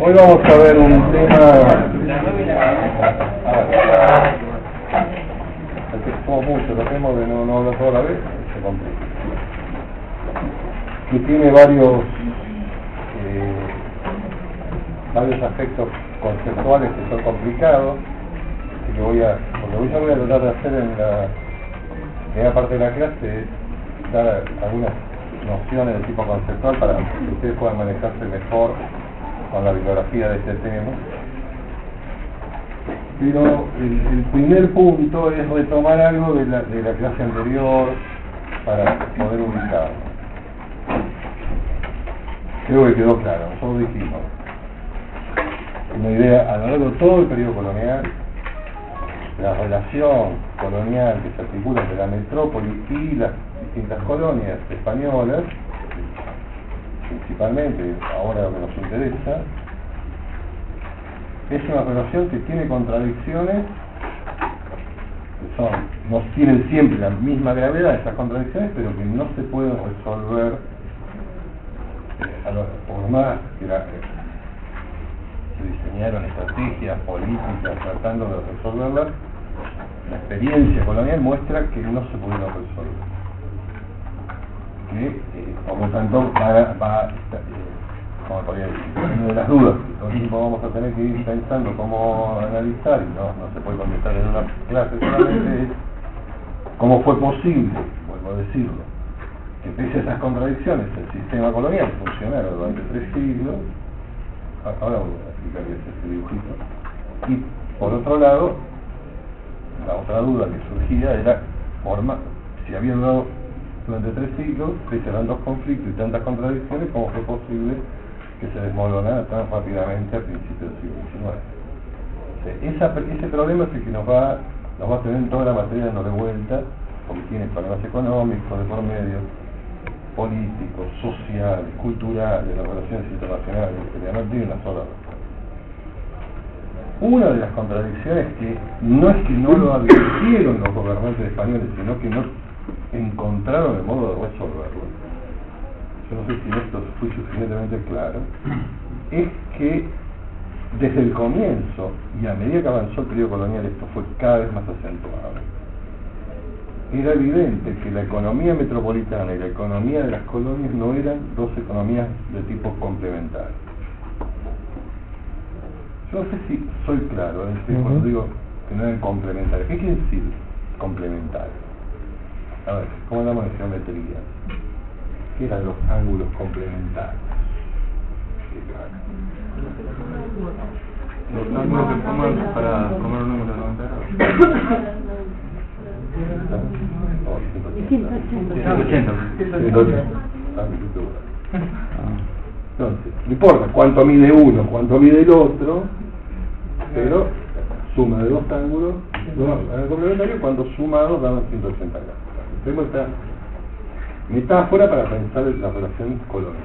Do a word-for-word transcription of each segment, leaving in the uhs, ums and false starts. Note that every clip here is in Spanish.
Hoy vamos a ver un tema que somos muchos, lo tenemos de no, no hablar toda la vez, se complica. Que tiene varios eh, varios aspectos conceptuales que son complicados, así que voy a, lo que yo voy a tratar de hacer en la primera parte de la clase es dar algunas nociones de tipo conceptual para que ustedes puedan manejarse mejor con la bibliografía de este tema. Pero el, el primer punto es retomar algo de la, de la clase anterior para poder ubicarlo. Creo que quedó claro, nosotros dijimos una idea a lo largo de todo el periodo colonial, la relación colonial que se articula entre la metrópoli y las distintas colonias españolas, principalmente ahora lo que nos interesa, es una relación que tiene contradicciones, que son, no tienen siempre la misma gravedad esas contradicciones, pero que no se pueden resolver eh, a lo, por más que la, eh, se diseñaron estrategias políticas tratando de resolverlas. La experiencia colonial muestra que no se pudieron resolver. Que, eh, por lo tanto, va, va eh, como podría decir, una de las dudas que todo el tiempo vamos a tener que ir pensando cómo analizar, y no, no se puede contestar en una clase solamente, es cómo fue posible, vuelvo a decirlo, que pese a esas contradicciones el sistema colonial funcionara durante tres siglos. Ahora voy a explicar qué es este dibujito. Y por otro lado, la otra duda que surgía era forma, si había durado durante tres siglos, pese a tantos conflictos y tantas contradicciones, ¿cómo fue posible que se desmoronara tan rápidamente a principios del siglo diecinueve? O sea, esa, ese problema es el que nos va, nos va a tener en toda la materia dándole vuelta, porque tiene problemas económicos de por medio, políticos, sociales, culturales, las relaciones internacionales, que no tiene una sola razón. Una de las contradicciones que no es que no lo advirtieron los gobernantes españoles, sino que no encontraron el modo de resolverlo, yo no sé si esto fue suficientemente claro, es que desde el comienzo y a medida que avanzó el periodo colonial esto fue cada vez más acentuado. Era evidente que la economía metropolitana y la economía de las colonias no eran dos economías de tipo complementario. Yo no sé si soy claro en este, uh-huh. Cuando digo que no eran complementarios. ¿Qué quiere decir complementario? A ver, ¿cómo hablamos de geometría? ¿Qué eran los ángulos complementarios? Los ángulos que forman para formar un número de noventa grados. ciento ochenta. Entonces, no importa cuánto mide uno, cuánto mide el otro, pero suma de dos ángulos, dos ángulos complementarios, cuando sumados daban ciento ochenta grados. Tenemos esta metáfora para pensar en la relación colonial.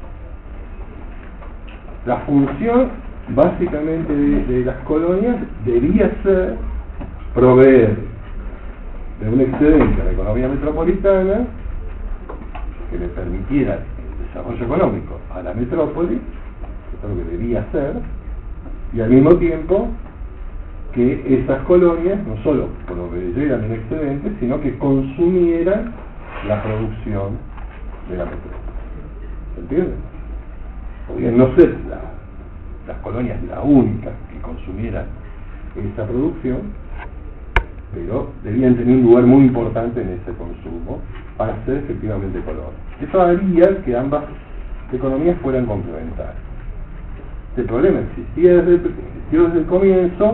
La función básicamente de, de las colonias debía ser proveer de un excedente a la economía metropolitana que le permitiera el desarrollo económico a la metrópoli, que es lo que debía hacer, y al mismo tiempo que esas colonias no solo proveyeran un excedente, sino que consumieran la producción de la metrópoli. ¿Se entiende? Podrían no ser la, las colonias las únicas que consumieran esa producción, pero debían tener un lugar muy importante en ese consumo para ser efectivamente colonia. Eso haría que ambas economías fueran complementarias. Este problema existía desde, existió desde el comienzo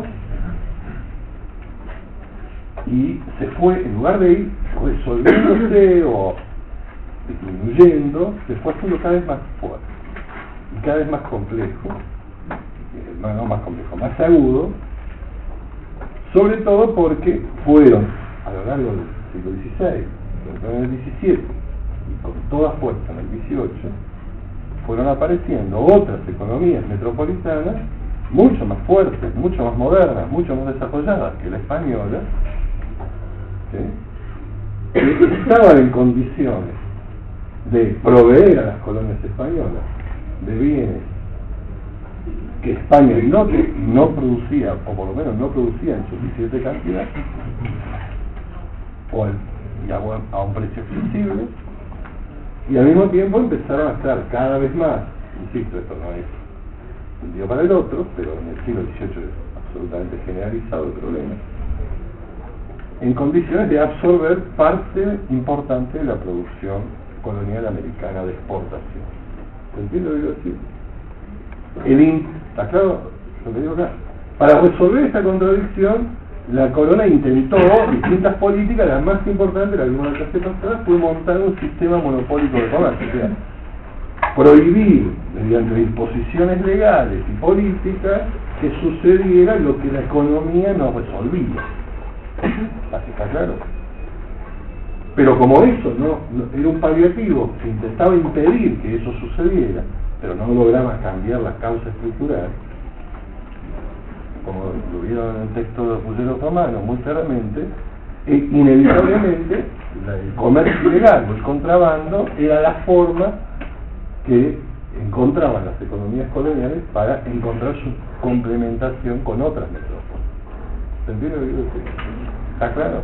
y se fue, en lugar de ir resolviéndose o disminuyendo, se fue haciendo cada vez más fuerte y cada vez más complejo, no, no más complejo, más agudo, sobre todo porque fueron a lo largo del siglo dieciséis, en el diecisiete y con toda fuerza en el dieciocho, fueron apareciendo otras economías metropolitanas mucho más fuertes, mucho más modernas, mucho más desarrolladas que la española, ¿sí? Que estaban en condiciones de proveer a las colonias españolas de bienes que España no, que no producía, o por lo menos no producía en suficiente cantidad, o el, y a, buen- a un precio accesible, y al mismo tiempo empezaron a estar cada vez más, insisto, esto no es un día para el otro, pero en el siglo dieciocho es absolutamente generalizado el problema, en condiciones de absorber parte importante de la producción colonial americana de exportación. ¿Se entiende lo que quiero decir? El in, ¿está claro lo que digo acá? Para resolver esta contradicción, la corona intentó distintas políticas, la más importante, la que vimos en la clase pasada, fue montar un sistema monopólico de comercio, o sea, prohibir mediante disposiciones legales y políticas que sucediera lo que la economía no resolvía. Así está claro. Pero como eso no, no era un paliativo, se intentaba impedir que eso sucediera, pero no lograba cambiar la causa estructural, como lo vieron en el texto de Ruggiero Romano muy claramente, e inevitablemente la, el comercio ilegal o el contrabando era la forma que encontraban las economías coloniales para encontrar su complementación con otras metrópolis. ¿Se entiende lo que quiero decir? ¿Está claro?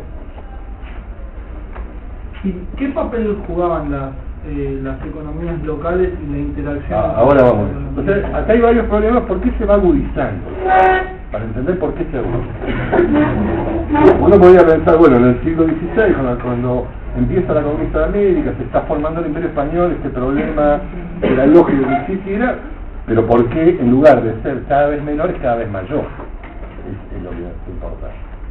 ¿Y qué papel jugaban las, eh, las economías locales y la interacción? Ah, ahora vamos. Entonces, acá hay varios problemas. ¿Por qué se va agudizando? Para entender por qué se agudiza. Uno podría pensar, bueno, en el siglo dieciséis, cuando, cuando empieza la conquista de América, se está formando el Imperio Español, este problema era lógico que existiera, pero ¿por qué en lugar de ser cada vez menor es cada vez mayor? Es, es lo que importa.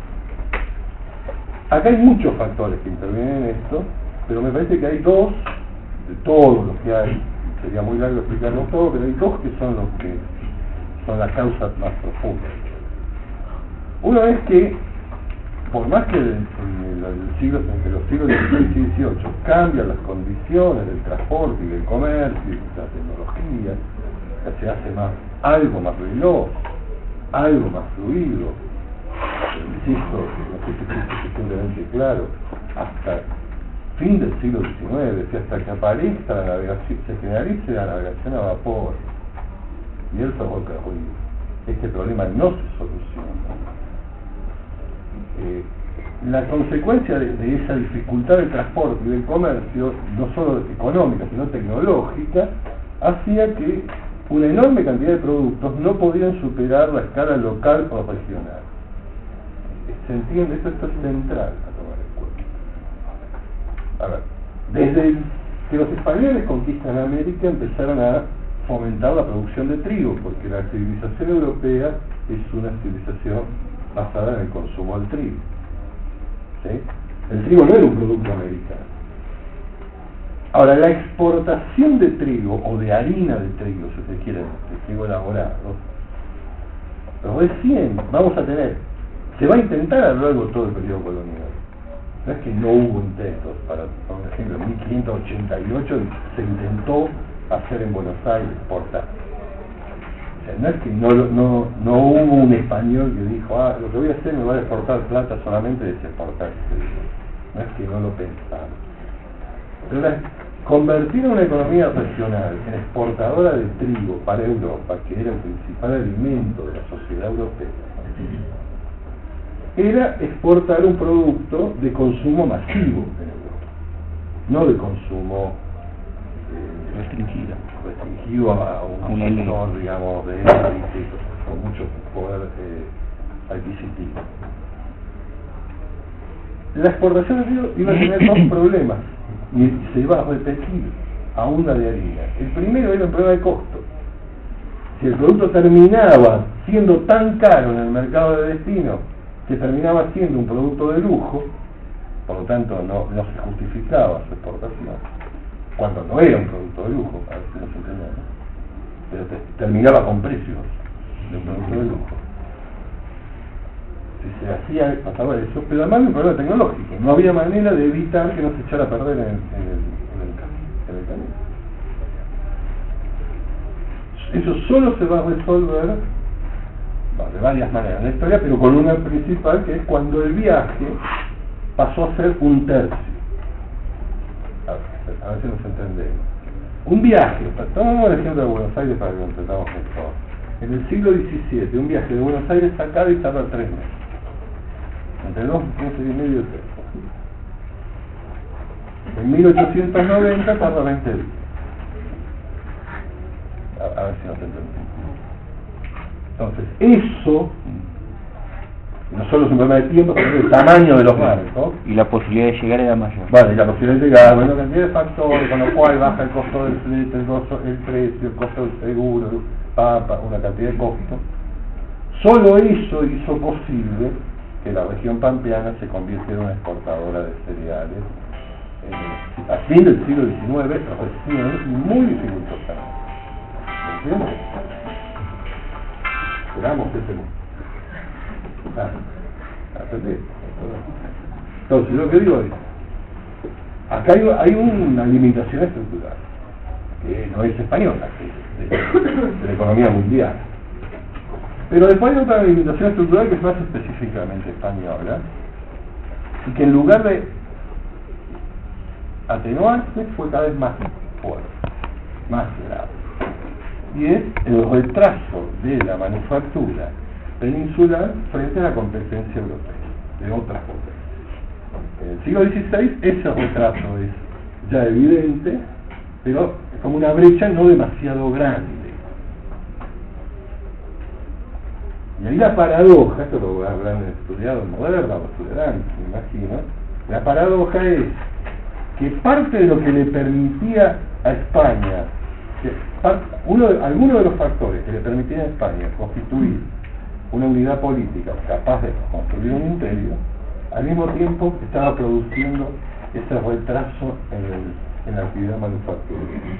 Acá hay muchos factores que intervienen en esto, pero me parece que hay dos, de todos los que hay, sería muy largo explicarlos todos, pero hay dos que son los que son las causas más profundas. Uno es que, por más que en el, el siglo, entre los siglos dieciséis y dieciocho cambian las condiciones del transporte y del comercio y la tecnología, se hace más, algo más veloz, algo más fluido, insisto, no sé si es suficientemente claro, hasta fin del siglo diecinueve, si hasta que aparezca la navegación, se generalice la navegación a vapor y el ferrocarril, este problema no se soluciona. Eh, la consecuencia de, de esa dificultad del transporte y del comercio, no solo económica, sino tecnológica, hacía que una enorme cantidad de productos no podían superar la escala local o regional. ¿Se entiende? Esto, esto es central a tomar en cuenta. A ver, desde el, que los españoles conquistan América empezaron a fomentar la producción de trigo, porque la civilización europea es una civilización basada en el consumo del trigo. ¿Sí? El trigo no era un producto americano. Ahora, la exportación de trigo, o de harina de trigo, si se quiere, de trigo elaborado, recién vamos a tener, se va a intentar a lo largo de todo el periodo colonial. No es que no hubo intentos, para, por ejemplo, en mil quinientos ochenta y ocho se intentó hacer en Buenos Aires, exportar. O sea, no es que no, no, no hubo un español que dijo, ah, lo que voy a hacer me va a exportar plata solamente de exportar trigo. No es que no lo pensaron. Pero la, convertir una economía regional en exportadora de trigo para Europa, que era el principal alimento de la sociedad europea, era exportar un producto de consumo masivo en Europa, no de consumo eh, restringido, restringido a un sector, digamos, de élite con mucho poder eh, adquisitivo. La exportación de trigo iba a tener dos problemas y se iba a repetir aún la de harina. El primero era un problema de costo. Si el producto terminaba siendo tan caro en el mercado de destino que terminaba siendo un producto de lujo, por lo tanto no, no se justificaba su exportación, cuando no era un producto de lujo, a ver si nos entendemos, pero te, terminaba con precios de un producto de lujo. Si se hacía, pasaba eso, pero además era un problema tecnológico, no había manera de evitar que no se echara a perder en el, en el, en el, en el camino. Eso solo se va a resolver de varias maneras en la historia, pero con una principal, que es cuando el viaje pasó a ser un tercio. A ver, a ver si nos entendemos. Un viaje, tomamos el ejemplo de Buenos Aires para que lo entendamos mejor. En el siglo diecisiete, un viaje de Buenos Aires a Cádiz tarda tres meses. Entre dos meses y medio y tres. En mil ochocientos noventa tarda veinte días. A, a ver si no te entendí. Entonces, eso no solo es un problema de tiempo, sino el tamaño de los barcos. Y la posibilidad de llegar era mayor. Vale, y la posibilidad de llegar, bueno, cantidad de factores, con lo cual baja el costo del flete, el, costo, el precio, el costo del seguro, el papa, una cantidad de costos. Solo eso hizo posible que la región pampeana se convirtiera en una exportadora de cereales eh, a fin del siglo diecinueve, recién y muy dificultosamente. ¿Entiendes? Esperamos ese mundo. Ah, ¿entendés? Entonces, lo que digo es, acá hay, hay una limitación estructural, que no es española, que es de, de la economía mundial. Pero después hay otra limitación estructural que es más específicamente española, y que en lugar de atenuarse fue cada vez más fuerte, más grave. Y es el retraso de la manufactura peninsular frente a la competencia europea, de otras potencias. En el siglo dieciséis ese retraso es ya evidente, pero es como una brecha no demasiado grande. Y ahí la paradoja, esto lo habrán estudiado en Moderna, lo estudiarán, me imagino, la paradoja es que parte de lo que le permitía a España, que uno de, algunos de los factores que le permitían a España constituir una unidad política capaz de construir un imperio, al mismo tiempo estaba produciendo ese retraso en, el, en la actividad manufacturera.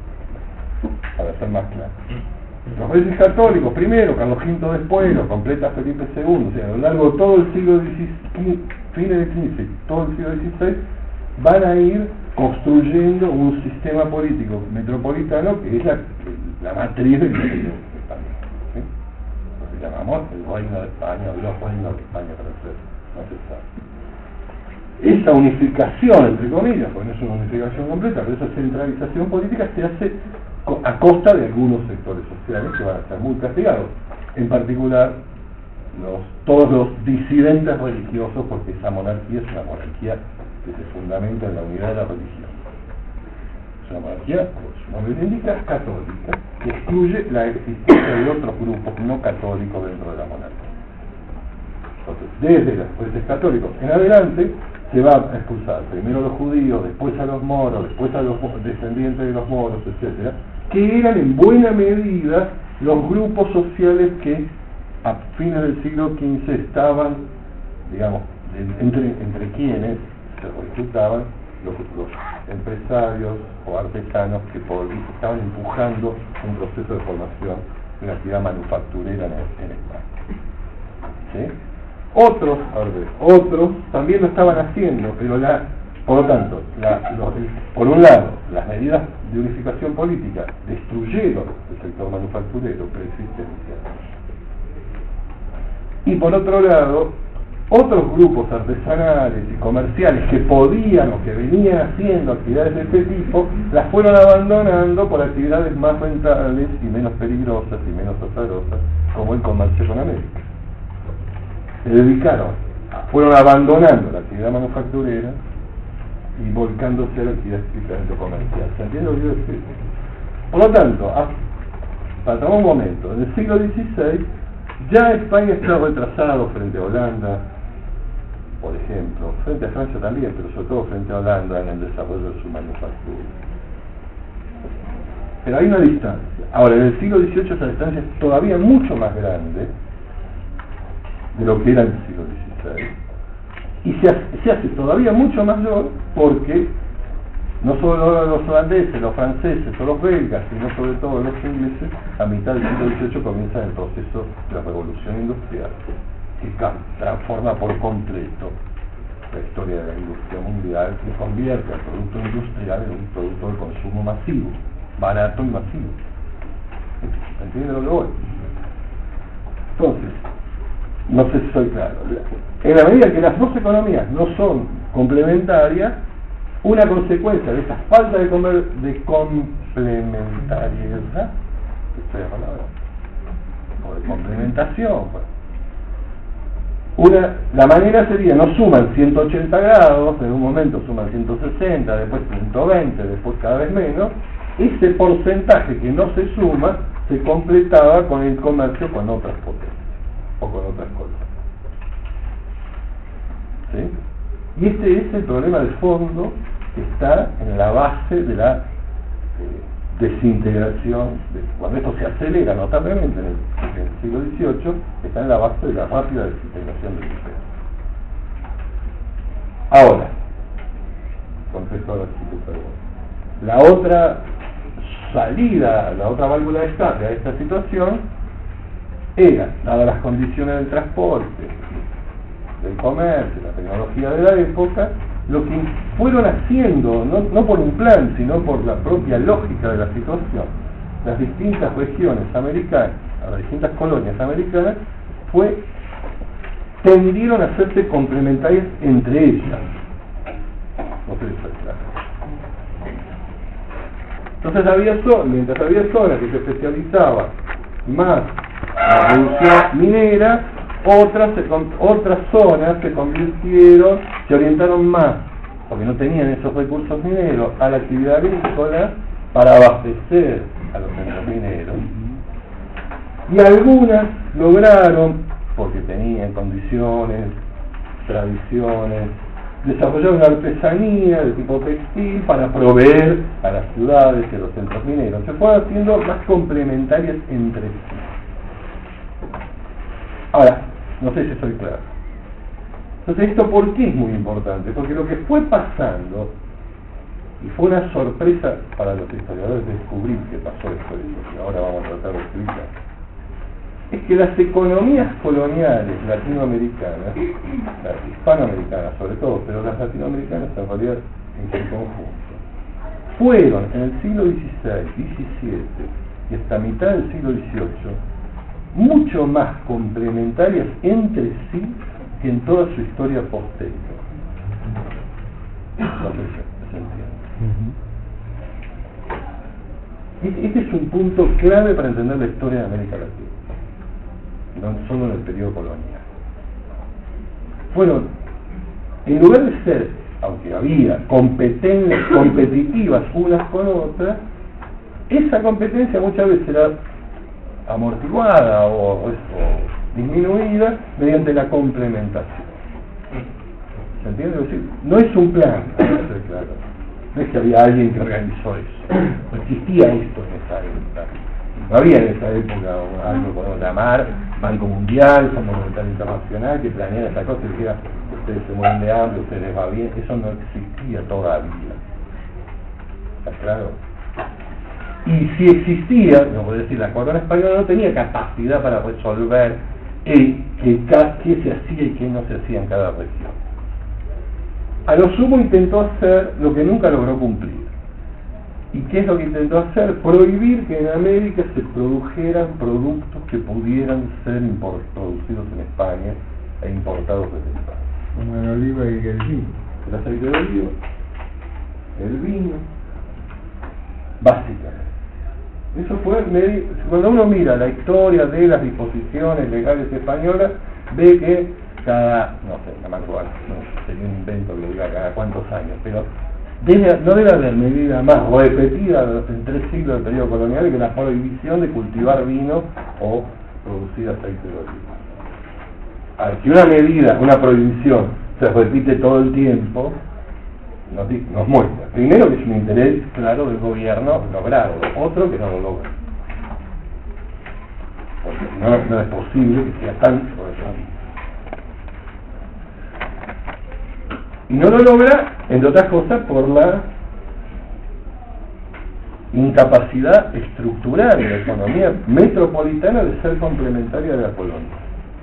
Para ser más claro. Los reyes católicos, primero, Carlos quinto después, lo completa Felipe segundo, o sea, a lo largo de todo el siglo dieciséis, fines del quince, todo el siglo dieciséis, van a ir construyendo un sistema político metropolitano que es la, la matriz del imperio español. ¿Sí? Lo que llamamos el reino de España, o los reinos de España para ser más exacto. Esa unificación, entre comillas, porque no es una unificación completa, pero esa centralización política se hace a costa de algunos sectores sociales que van a estar muy castigados, en particular los, todos los disidentes religiosos, porque esa monarquía es una monarquía que se fundamenta en la unidad de la religión. Es una monarquía, como su nombre indica, católica, que excluye la existencia de otros grupos no católicos dentro de la monarquía. Entonces, desde los jueces católicos en adelante, se va a expulsar primero a los judíos, después a los moros, después a los descendientes de los moros, etcétera, que eran en buena medida los grupos sociales que a fines del siglo quince estaban, digamos, entre, entre quienes se reclutaban los, los empresarios o artesanos que por, estaban empujando un proceso de formación de una actividad manufacturera en, en España. ¿Sí? Otros, a ver, otros también lo estaban haciendo, pero la, por lo tanto, la, los, por un lado, las medidas de unificación política destruyeron el sector manufacturero preexistencial. Y por otro lado, otros grupos artesanales y comerciales que podían o que venían haciendo actividades de este tipo, las fueron abandonando por actividades más rentables y menos peligrosas y menos azarosas, como el comercio con América. Se dedicaron, fueron abandonando la actividad manufacturera y volcándose a la actividad estrictamente comercial. ¿Se entiende lo que quiero decir? Por lo tanto, a, para un momento, en el siglo dieciséis, ya España está retrasado frente a Holanda, por ejemplo, frente a Francia también, pero sobre todo frente a Holanda en el desarrollo de su manufactura. Pero hay una distancia. Ahora, en el siglo dieciocho esa distancia es todavía mucho más grande de lo que era en el siglo dieciséis, y se hace, se hace todavía mucho mayor porque no solo los holandeses, los franceses o los belgas, sino sobre todo los ingleses, a mitad del siglo dieciocho comienzan el proceso de la revolución industrial, que transforma por completo la historia de la industria mundial y convierte al producto industrial en un producto de consumo masivo, barato y masivo. ¿Entienden lo que voy? Entonces, no sé si soy claro. En la medida que las dos economías no son complementarias, una consecuencia de esa falta de, comer, de complementariedad, esta es la palabra, o de complementación. Bueno. Una, la manera sería, no suman ciento ochenta grados, en un momento suman ciento sesenta, después ciento veinte, después cada vez menos. Ese porcentaje que no se suma se completaba con el comercio con otras potencias o con otras colonias. ¿Sí? Y este es el problema de fondo que está en la base de la eh, desintegración, de, cuando esto se acelera notablemente en el, en el siglo dieciocho, está en la base de la rápida desintegración del imperio. Ahora, contesto a la situación. La otra salida, la otra válvula de escape a esta situación era, dadas las condiciones del transporte, del comercio, la tecnología de la época, lo que fueron haciendo, no, no por un plan, sino por la propia lógica de la situación, las distintas regiones americanas, las distintas colonias americanas, fue, tendieron a hacerse complementarias entre ellas. No sé si está claro. Entonces había zonas, mientras había zonas que se especializaban más en la producción minera, otras, se, otras zonas se convirtieron, se orientaron más, porque no tenían esos recursos mineros, a la actividad agrícola para abastecer a los centros mineros. Y algunas lograron, porque tenían condiciones, tradiciones, desarrollar una artesanía de tipo textil para proveer a las ciudades y a los centros mineros. Se fueron haciendo más complementarias entre sí. Ahora, no sé si soy claro. Entonces, ¿esto por qué es muy importante? Porque lo que fue pasando, y fue una sorpresa para los historiadores descubrir qué pasó después de eso, que ahora vamos a tratar de explicar, es que las economías coloniales latinoamericanas, las hispanoamericanas sobre todo, pero las latinoamericanas en realidad en su conjunto, fueron en el siglo dieciséis, diecisiete y hasta mitad del siglo dieciocho mucho más complementarias entre sí que en toda su historia posterior. No sé si se entiende. Este es un punto clave para entender la historia de América Latina, no solo en el periodo colonial. Fueron, en lugar de ser, aunque había competencias competitivas unas con otras, esa competencia muchas veces era amortiguada o, o, o disminuida mediante la complementación. ¿Se entiende? Es decir, no es un plan, a ser claro. No es que había alguien que organizó eso. No existía esto en esa época. No había en esa época algo que podemos llamar Banco Mundial, Fondo Monetario Internacional, que planeara esa cosa y dijera, ustedes se mueren de hambre, ustedes les va bien. Eso no existía todavía. ¿Está claro? Y si existía, no puedo decir, la corona española no tenía capacidad para resolver el, qué se hacía y qué no se hacía en cada región. A lo sumo intentó hacer lo que nunca logró cumplir. ¿Y qué es lo que intentó hacer? Prohibir que en América se produjeran productos que pudieran ser producidos en España e importados desde España. Como el oliva y el vino. El aceite de oliva, el vino, básicamente. Eso fue, cuando uno mira la historia de las disposiciones legales españolas, ve que cada, no sé, no me acuerdo, no, sería un invento que lo diga cada cuántos años, pero debe, no debe haber medida más repetida en tres siglos del periodo colonial que la prohibición de cultivar vino o producir aceite de oliva. Al que una medida, una prohibición, se repite todo el tiempo, nos, nos muestra, primero, que es un interés claro del gobierno lograrlo, otro que no lo logra. Porque no, no es posible que sea tan sobresaliente. Y no lo logra, entre otras cosas, por la incapacidad estructural de la economía metropolitana de ser complementaria de la colonia.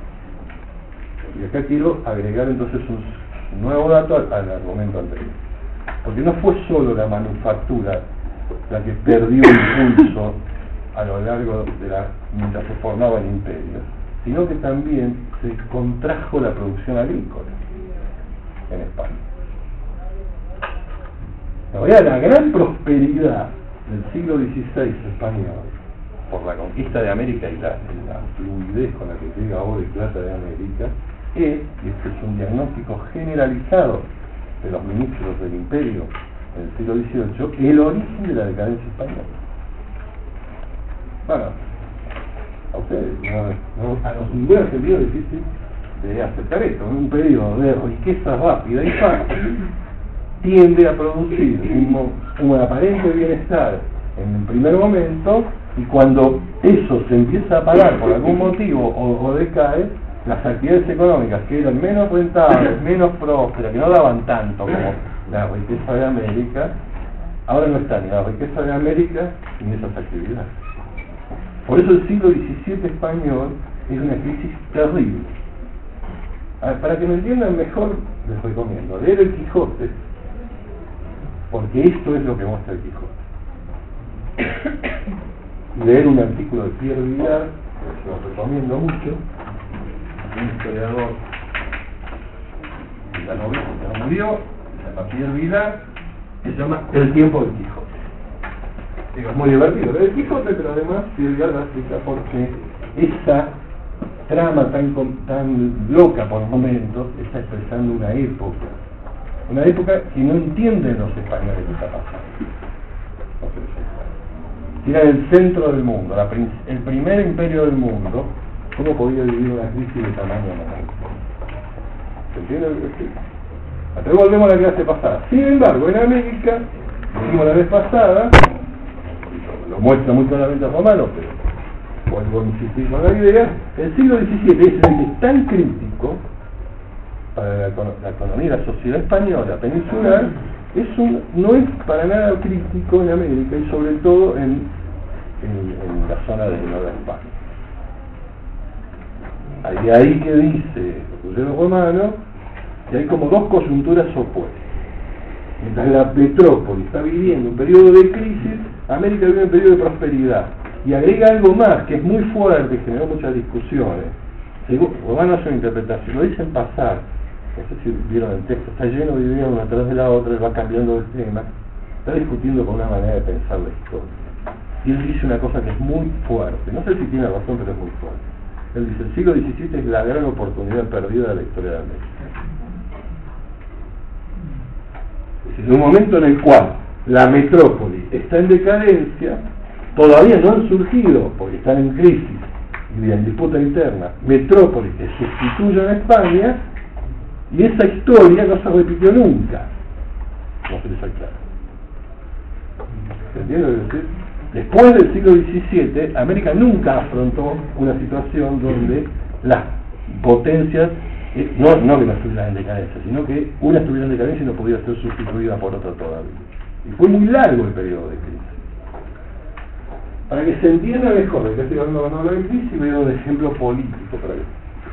Y acá quiero agregar entonces un nuevo dato al, al argumento anterior. Porque no fue solo la manufactura la que perdió impulso a lo largo de la, mientras se formaba el imperio, sino que también se contrajo la producción agrícola en España. La verdad, la gran prosperidad del siglo dieciséis español por la conquista de América y la, la fluidez con la que llega oro y plata de América es, y este es un diagnóstico generalizado de los ministros del imperio en el siglo dieciocho, el origen de la decadencia española. Bueno, a ustedes, no, no, a los ningún argentino es difícil de aceptar esto. Un periodo de riqueza rápida y fácil tiende a producir un, un aparente bienestar en el primer momento, y cuando eso se empieza a parar por algún motivo o, o decae, las actividades económicas que eran menos rentables, menos prósperas, que no daban tanto como la riqueza de América, ahora no está ni la riqueza de América ni esas actividades. Por eso el siglo diecisiete español es una crisis terrible. A ver, para que me entiendan mejor, les recomiendo leer el Quijote, porque esto es lo que muestra el Quijote. Leer un artículo de Pierre Vilar, que lo recomiendo mucho, un historiador de la novela que murió, se llama Pierre Vilar, que se llama El tiempo del Quijote. Digo, es muy divertido leer el Quijote, pero además Pierre Vilar da explica por qué esa trama tan, tan loca por momentos está expresando una época, una época que no entienden los españoles que está pasando. No sé si era el centro del mundo, la, el primer imperio del mundo. ¿Cómo podía vivir una crisis de tamaño menor? ¿Se entiende lo que estoy? Hasta volvemos a la clase pasada. Sin embargo, en América, dijimos la vez pasada, lo muestra muy claramente Romano, pero vuelvo a insistir con la idea, el siglo diecisiete es, es tan crítico para la, la economía y la sociedad española peninsular, es un, no es para nada crítico en América y sobre todo en, en, en la zona de Nueva España. Hay ahí que dice Ruggiero Romano que hay como dos coyunturas opuestas. Mientras la metrópoli está viviendo un periodo de crisis, América vive un periodo de prosperidad. Y agrega algo más, que es muy fuerte y generó muchas discusiones. Según Romano hace una interpretación, lo dicen pasar, no sé si vieron el texto, está lleno de ideas una tras de la otra, él va cambiando de tema, está discutiendo con una manera de pensar la historia. Y él dice una cosa que es muy fuerte, no sé si tiene razón, pero es muy fuerte. Él dice, el siglo diecisiete es la gran oportunidad perdida de la historia de América. Es un momento en el cual la metrópoli está en decadencia, todavía no han surgido, porque están en crisis y en disputa interna, metrópolis que sustituyan a España, y esa historia no se repitió nunca. No sé si es claro. ¿Se entiende lo que decir? Después del siglo diecisiete, América nunca afrontó una situación donde las potencias, eh, no, no que no estuvieran en decadencia, sino que una estuviera en decadencia y no podía ser sustituida por otra todavía. Y fue muy largo el periodo de crisis. Para que se entienda mejor de qué estoy hablando cuando hablo de crisis, veo un ejemplo político para eso.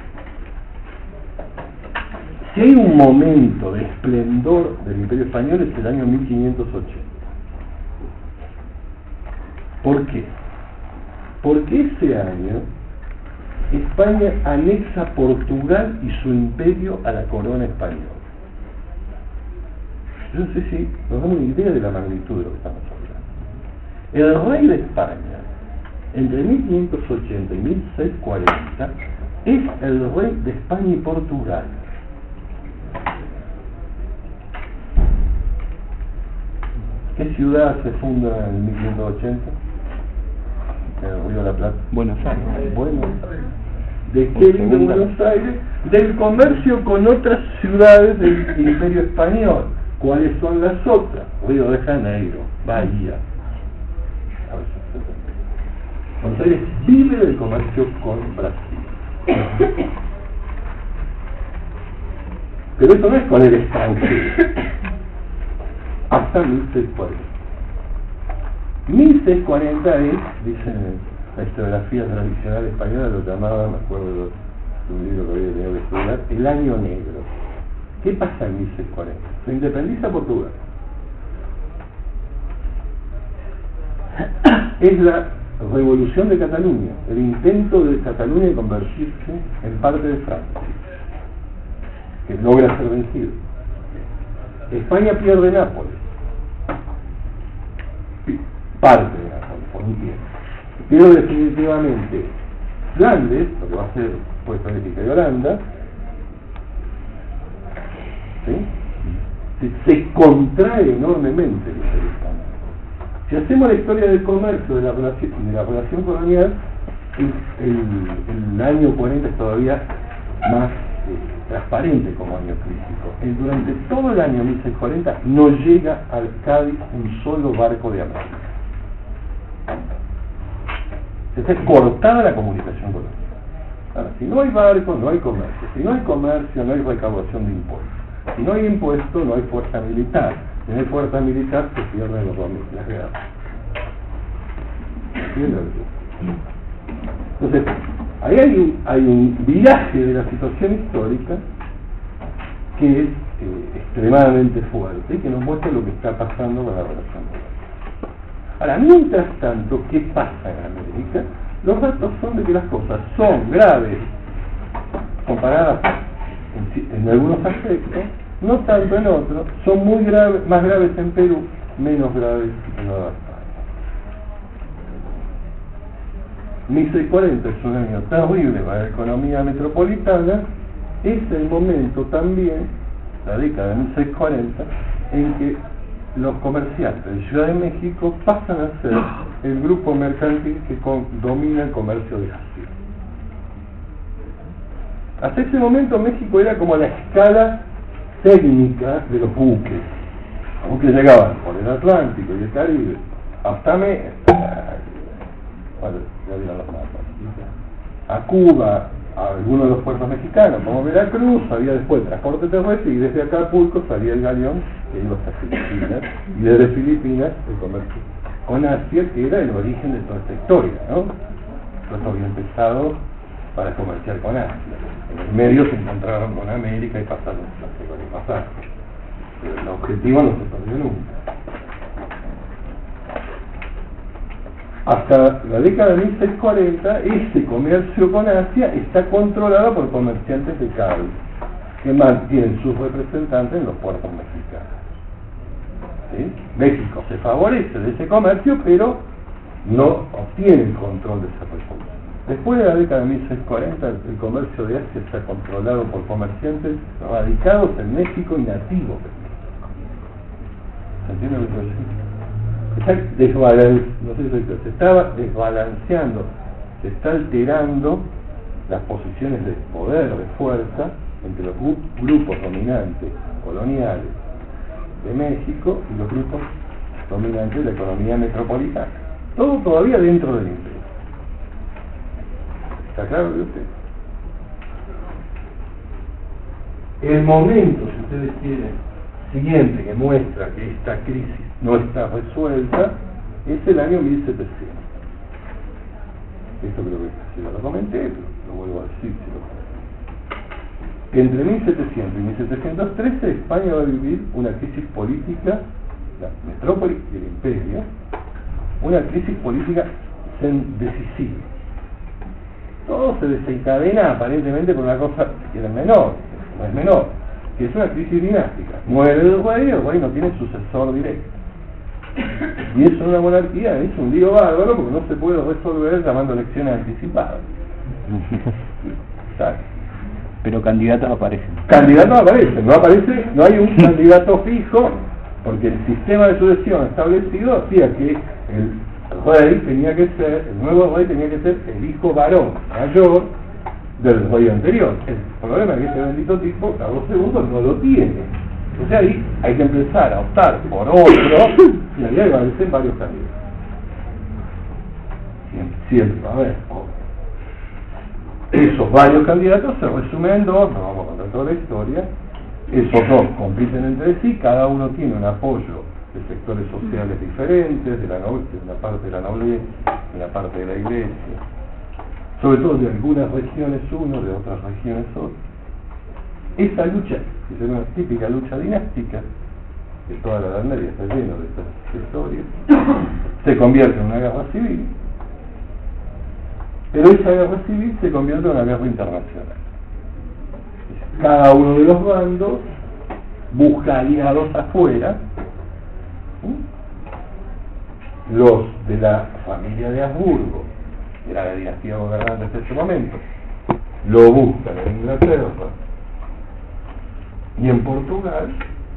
Si hay un momento de esplendor del Imperio Español es el año mil quinientos ochenta. ¿Por qué? Porque ese año España anexa Portugal y su imperio a la corona española. Yo no sé si nos damos una idea de la magnitud de lo que estamos hablando. El rey de España, entre mil quinientos ochenta y mil seiscientos cuarenta, es el rey de España y Portugal. ¿Qué ciudad se funda en mil quinientos ochenta? En el Río de la Plata. Buenos Aires. Buenos Aires. ¿De qué vino Buenos Aires? Del comercio con otras ciudades del Imperio Español. ¿Cuáles son las otras? Río de Janeiro, Bahía. A ver si se Buenos Aires vive del comercio con Brasil. Pero eso no es con el extranjero. Hasta mil seiscientos cuarenta. mil seiscientos cuarenta es, dicen la historiografía tradicional española, lo llamaba, me acuerdo de un libro que había tenido que estudiar, el año negro. ¿Qué pasa en mil seiscientos cuarenta? Se independiza Portugal. Es la revolución de Cataluña, el intento de Cataluña de convertirse en parte de Francia, que logra ser vencido. España pierde Nápoles, parte de Nápoles por un tiempo. Pero definitivamente Flandes, lo que va a ser pues Bélgica y Holanda, ¿sí? se, se contrae enormemente el intercambio. Si hacemos la historia del comercio de la relación, de la relación colonial, el, el, el año cuarenta es todavía más eh, transparente como año crítico. El, durante todo el año mil seiscientos cuarenta no llega al Cádiz un solo barco de América. Está cortada la comunicación colonial. Ahora, si no hay barco, no hay comercio. Si no hay comercio, no hay recaudación de impuestos. Si no hay impuestos, no hay fuerza militar. Si no hay fuerza militar, se pierden los dominios, las guerras. ¿Entiendes? Entonces, ahí hay un, hay un viraje de la situación histórica que es eh, extremadamente fuerte y que nos muestra lo que está pasando con la relación global. Ahora, mientras tanto, ¿qué pasa en América? Los datos son de que las cosas son graves comparadas en, en algunos aspectos, no tanto en otros, son muy graves, más graves en Perú, menos graves en Nueva España. mil seiscientos cuarenta es un año terrible para la economía metropolitana, es el momento también, la década de mil seiscientos cuarenta, en que los comerciantes de Ciudad de México pasan a ser el grupo mercantil que con, domina el comercio de Asia. Hasta ese momento México era como la escala técnica de los buques. Los buques llegaban por el Atlántico y el Caribe hasta me, bueno, ya vieron los mapas, a Cuba, a algunos de los puertos mexicanos, como Veracruz, había después transporte terrestre y desde Acapulco salía el galeón que iba hasta Filipinas, y desde Filipinas el comercio con Asia, que era el origen de toda esta historia, ¿no? Esto había empezado para comerciar con Asia. En el medio se encontraron con América y pasaron las que van a pasar. Pero el objetivo no se perdió nunca. Hasta la década de mil seiscientos cuarenta, este comercio con Asia está controlado por comerciantes de cable, que mantienen sus representantes en los puertos mexicanos. ¿Sí? México se favorece de ese comercio, pero no obtiene el control de ese recurso. Después de la década de mil seiscientos cuarenta, el comercio de Asia está controlado por comerciantes radicados en México y nativos de México. ¿Se entiende lo que estoy diciendo? Está desbalance, no sé si se estaba desbalanceando, se está alterando las posiciones de poder, de fuerza, entre los grupos dominantes coloniales de México y los grupos dominantes de la economía metropolitana. Todo todavía dentro del imperio. ¿Está claro de usted? El momento, si ustedes quieren, siguiente que muestra que esta crisis no está resuelta es el año mil setecientos. Esto creo que si lo comenté, pero lo vuelvo a decir si lo comenté. Que entre mil setecientos y mil setecientos trece España va a vivir una crisis política, la metrópoli y el imperio, una crisis política decisiva. Todo se desencadena aparentemente por una cosa que es menor, no es menor, que es una crisis dinástica. Muere el rey, el rey no tiene sucesor directo. Y eso en una monarquía es un lío bárbaro porque no se puede resolver llamando elecciones anticipadas. ¿Sabes? Pero candidatos aparecen. Candidatos aparecen, no aparece, no hay un candidato fijo, porque el sistema de sucesión establecido hacía que el rey tenía que ser, el nuevo rey tenía que ser el hijo varón mayor del rey anterior. El problema es que este bendito tipo, Carlos segundo, no lo tiene. O sea, ahí hay que empezar a optar por otro, y ahí hay aparecen varios candidatos. Siempre, siempre va a haber. Esos varios candidatos se resumen en dos, no vamos a contar toda la historia. Esos dos compiten entre sí, cada uno tiene un apoyo de sectores sociales diferentes, de la, noble, de una parte de la nobleza, de la parte de la iglesia, sobre todo de algunas regiones uno, de otras regiones otro. Esa lucha, que es una típica lucha dinástica, que toda la Edad Media está lleno de estas historias, se convierte en una guerra civil, pero esa guerra civil se convierte en una guerra internacional. Cada uno de los bandos busca aliados afuera, los de la familia de Habsburgo, que era la dinastía gobernante hasta ese momento, lo buscan en Inglaterra y en Portugal,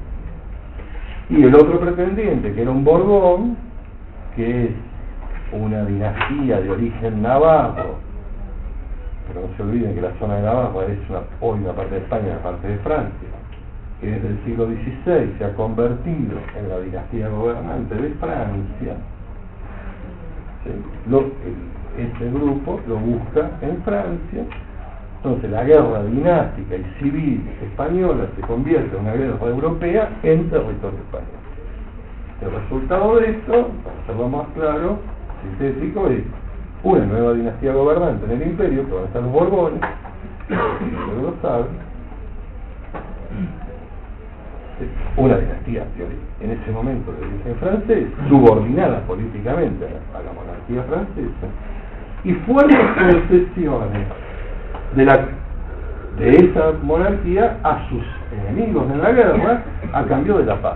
y el otro pretendiente, que era un Borbón, que es una dinastía de origen navarro, pero no se olviden que la zona de Navarra es una, hoy una parte de España y una parte de Francia, que desde el siglo dieciséis se ha convertido en la dinastía gobernante de Francia. ¿Sí? Lo, el, este grupo lo busca en Francia. Entonces la guerra dinástica y civil española se convierte en una guerra europea en territorio español. El resultado de esto, para hacerlo más claro, sintético, es una nueva dinastía gobernante en el imperio, que van a estar los Borbones, ustedes lo saben, una dinastía en ese momento de origen francés, subordinada políticamente a la monarquía francesa, y fuertes concesiones de, la, de esa monarquía a sus enemigos en la guerra a cambio de la paz.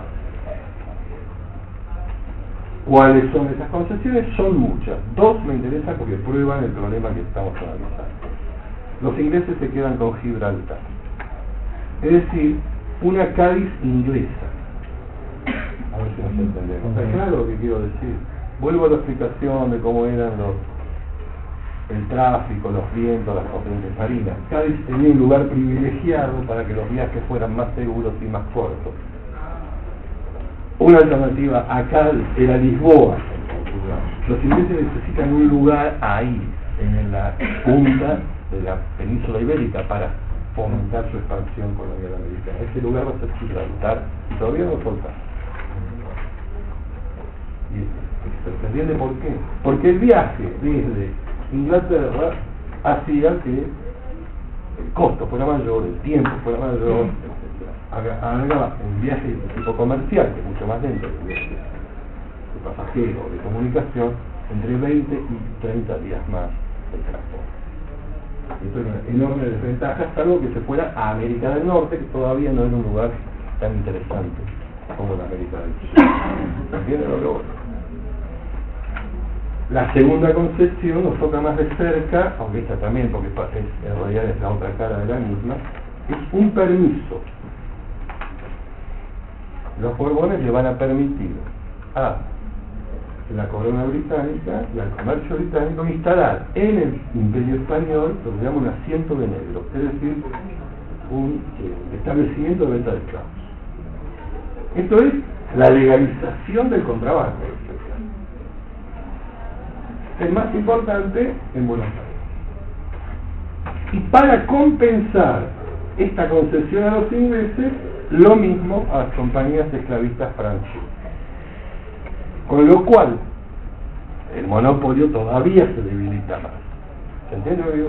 ¿Cuáles son esas concesiones? Son muchas. Dos me interesan porque prueban el problema que estamos analizando. Los ingleses se quedan con Gibraltar, es decir, una Cádiz inglesa. A ver si nos entendemos. ¿Está claro lo que quiero decir? Vuelvo a la explicación de cómo eran los el tráfico, los vientos, las corrientes marinas. Cádiz tenía un lugar privilegiado para que los viajes fueran más seguros y más cortos. Una alternativa a Cádiz era Lisboa. Los ingleses necesitan un lugar ahí, en la punta de la península ibérica, para fomentar su expansión colonial americana. Ese lugar va a ser Gibraltar y todavía no solta. ¿Y se entiende por qué? Porque el viaje desde Inglaterra hacía que el costo fuera mayor, el tiempo fuera mayor, haga un viaje de tipo comercial, que es mucho más lento que un viaje de pasajero, de comunicación, entre veinte y treinta días más el transporte. Esto es una enorme desventaja, salvo que se fuera a América del Norte, que todavía no es un lugar tan interesante como la América del Sur. ¿Entienden lo que voy? La segunda concesión nos toca más de cerca, aunque esta también, porque es, en realidad es la otra cara de la misma, es un permiso. Los Borbones le van a permitir a la corona británica y al comercio británico instalar en el imperio español lo que se llama un asiento de negro, es decir, un eh, establecimiento de venta de esclavos. Esto es la legalización del contrabando. El más importante en Buenos Aires. Y para compensar esta concesión a los ingleses, lo mismo a las compañías esclavistas francesas. Con lo cual, el monopolio todavía se debilita más. ¿Se entiende lo que digo?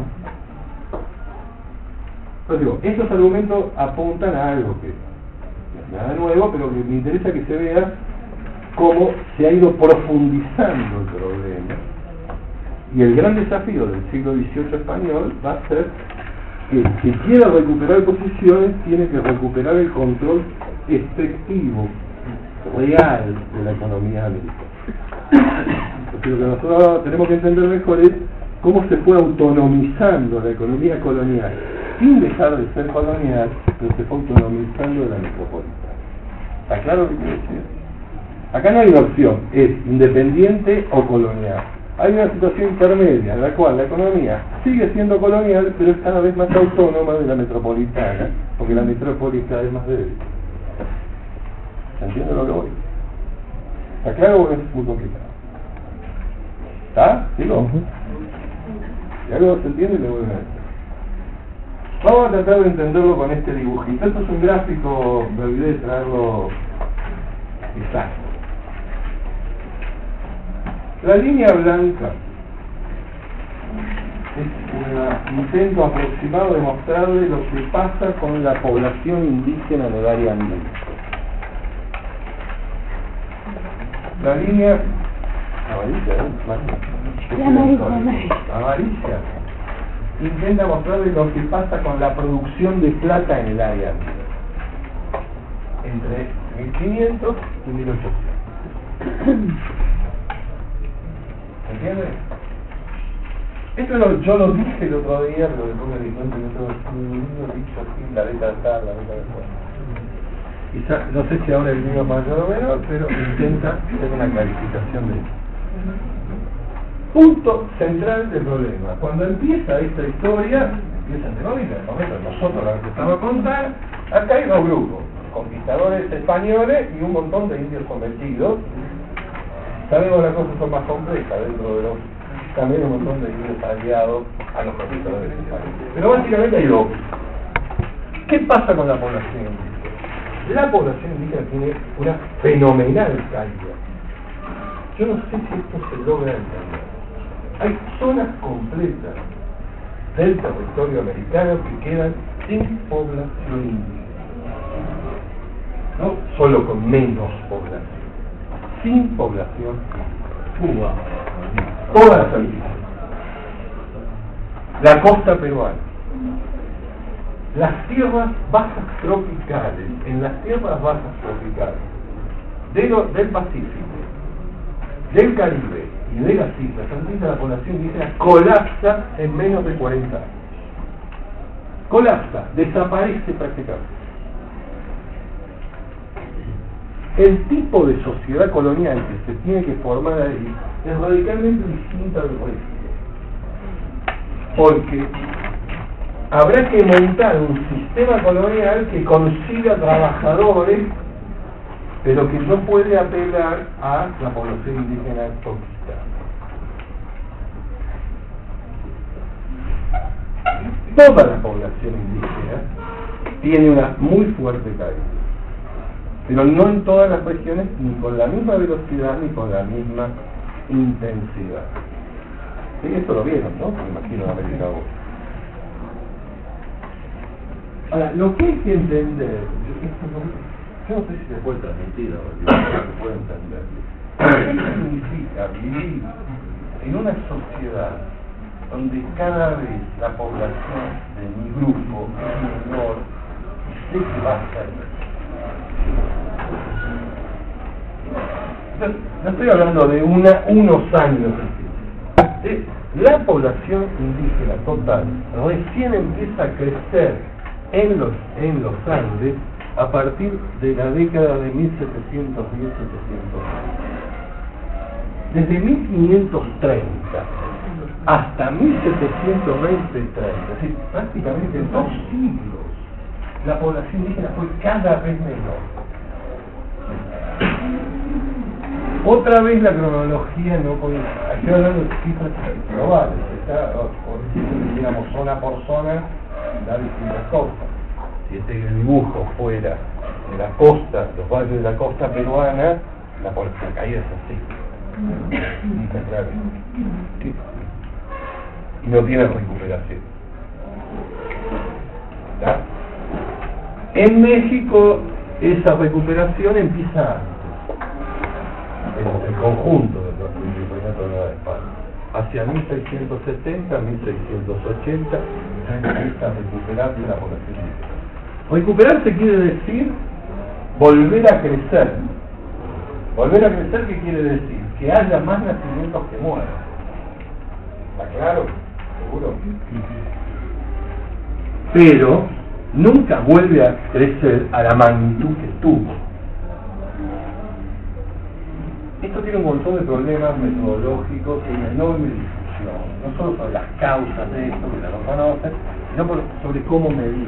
Pues digo, estos argumentos apuntan a algo que no es nada nuevo, pero que me interesa que se vea cómo se ha ido profundizando el problema. Y el gran desafío del siglo dieciocho español va a ser que el que quiera recuperar posiciones tiene que recuperar el control efectivo, real de la economía americana. Porque lo que nosotros tenemos que entender mejor es cómo se fue autonomizando la economía colonial, sin dejar de ser colonial, pero se fue autonomizando de la metropolitana. ¿Está claro lo que quiero decir? Acá no hay una opción, es independiente o colonial. Hay una situación intermedia en la cual la economía sigue siendo colonial, pero es cada vez más autónoma de la metropolitana, porque la metrópoli es cada vez más débil. ¿Se entiende lo que voy? ¿Está claro o es muy complicado? ¿Está? ¿Digo? Uh-huh. Si algo se entiende, le voy a decir. Vamos a tratar de entenderlo con este dibujito. Esto es un gráfico, me olvidé de traerlo exacto. La línea blanca es un intento aproximado de mostrarle lo que pasa con la población indígena en el área andina. La línea amarilla, ¿eh? amarilla, amarilla. amarilla intenta mostrarle lo que pasa con la producción de plata en el área andina entre mil quinientos y mil ochocientos. entiende? Esto lo, yo lo dije el otro día, pero después me di cuenta que eso es un dicho así, la década tal, la década después. Quizá, no sé si ahora el mío mayor o menor, pero intenta hacer una clarificación de eso. Punto central del problema. Cuando empieza esta historia, empieza en el momento nosotros la empezamos a contar, acá hay dos grupos, conquistadores españoles y un montón de indios convertidos. Sabemos que las cosas son más complejas dentro de los, también un montón de indios aliados a los conquistadores españoles. Pero básicamente hay dos. ¿Qué pasa con la población indígena? La población indígena tiene una fenomenal calidad. Yo no sé si esto se logra entender. Hay zonas completas del territorio americano que quedan sin población indígena. No solo con menos población, sin población. Cuba, todas las islas, la costa peruana, las tierras bajas tropicales, en las tierras bajas tropicales de lo, del Pacífico, del Caribe y de las islas andinas, la población indígena colapsa en menos de cuarenta años. Colapsa, desaparece prácticamente. El tipo de sociedad colonial que se tiene que formar ahí es radicalmente distinta del resto. Porque habrá que montar un sistema colonial que consiga trabajadores, pero que no puede apelar a la población indígena conquistada. Toda la población indígena tiene una muy fuerte caída, pero no en todas las regiones, ni con la misma velocidad, ni con la misma intensidad. Sí, esto lo vieron, ¿no? Me imagino en América vos. Ahora, lo que hay que entender, yo no sé si se puede transmitir, o se puede entender, ¿qué significa vivir en una sociedad donde cada vez la población de mi grupo es menor y sé que va a ser? No estoy hablando de una, unos años, eh, la población indígena total recién empieza a crecer en los, en los Andes a partir de la década de mil setecientos, mil setecientos desde mil quinientos treinta hasta mil setecientos veinte treinta, es decir, prácticamente dos siglos, la población indígena fue cada vez menor. Otra vez la cronología no puede, estoy hablando de cifras globales, está, o, o, digamos, zona por zona, da distintas cosas. Si este dibujo fuera de la costa, los valles de la costa peruana, la, la caída es así. Y no tiene recuperación. ¿Está? En México, esa recuperación empieza antes. El, el conjunto de los virreinatos de Nueva España. Hacia mil seiscientos setenta, mil seiscientos ochenta, ya empieza a recuperarse la población indígena. Recuperarse quiere decir volver a crecer. Volver a crecer, ¿qué quiere decir? Que haya más nacimientos que mueran. ¿Está claro? ¿Seguro? Pero nunca vuelve a crecer a la magnitud que tuvo. Esto tiene un montón de problemas metodológicos y una enorme discusión, no solo sobre las causas de esto, que ya lo conocen, sino por, sobre cómo medir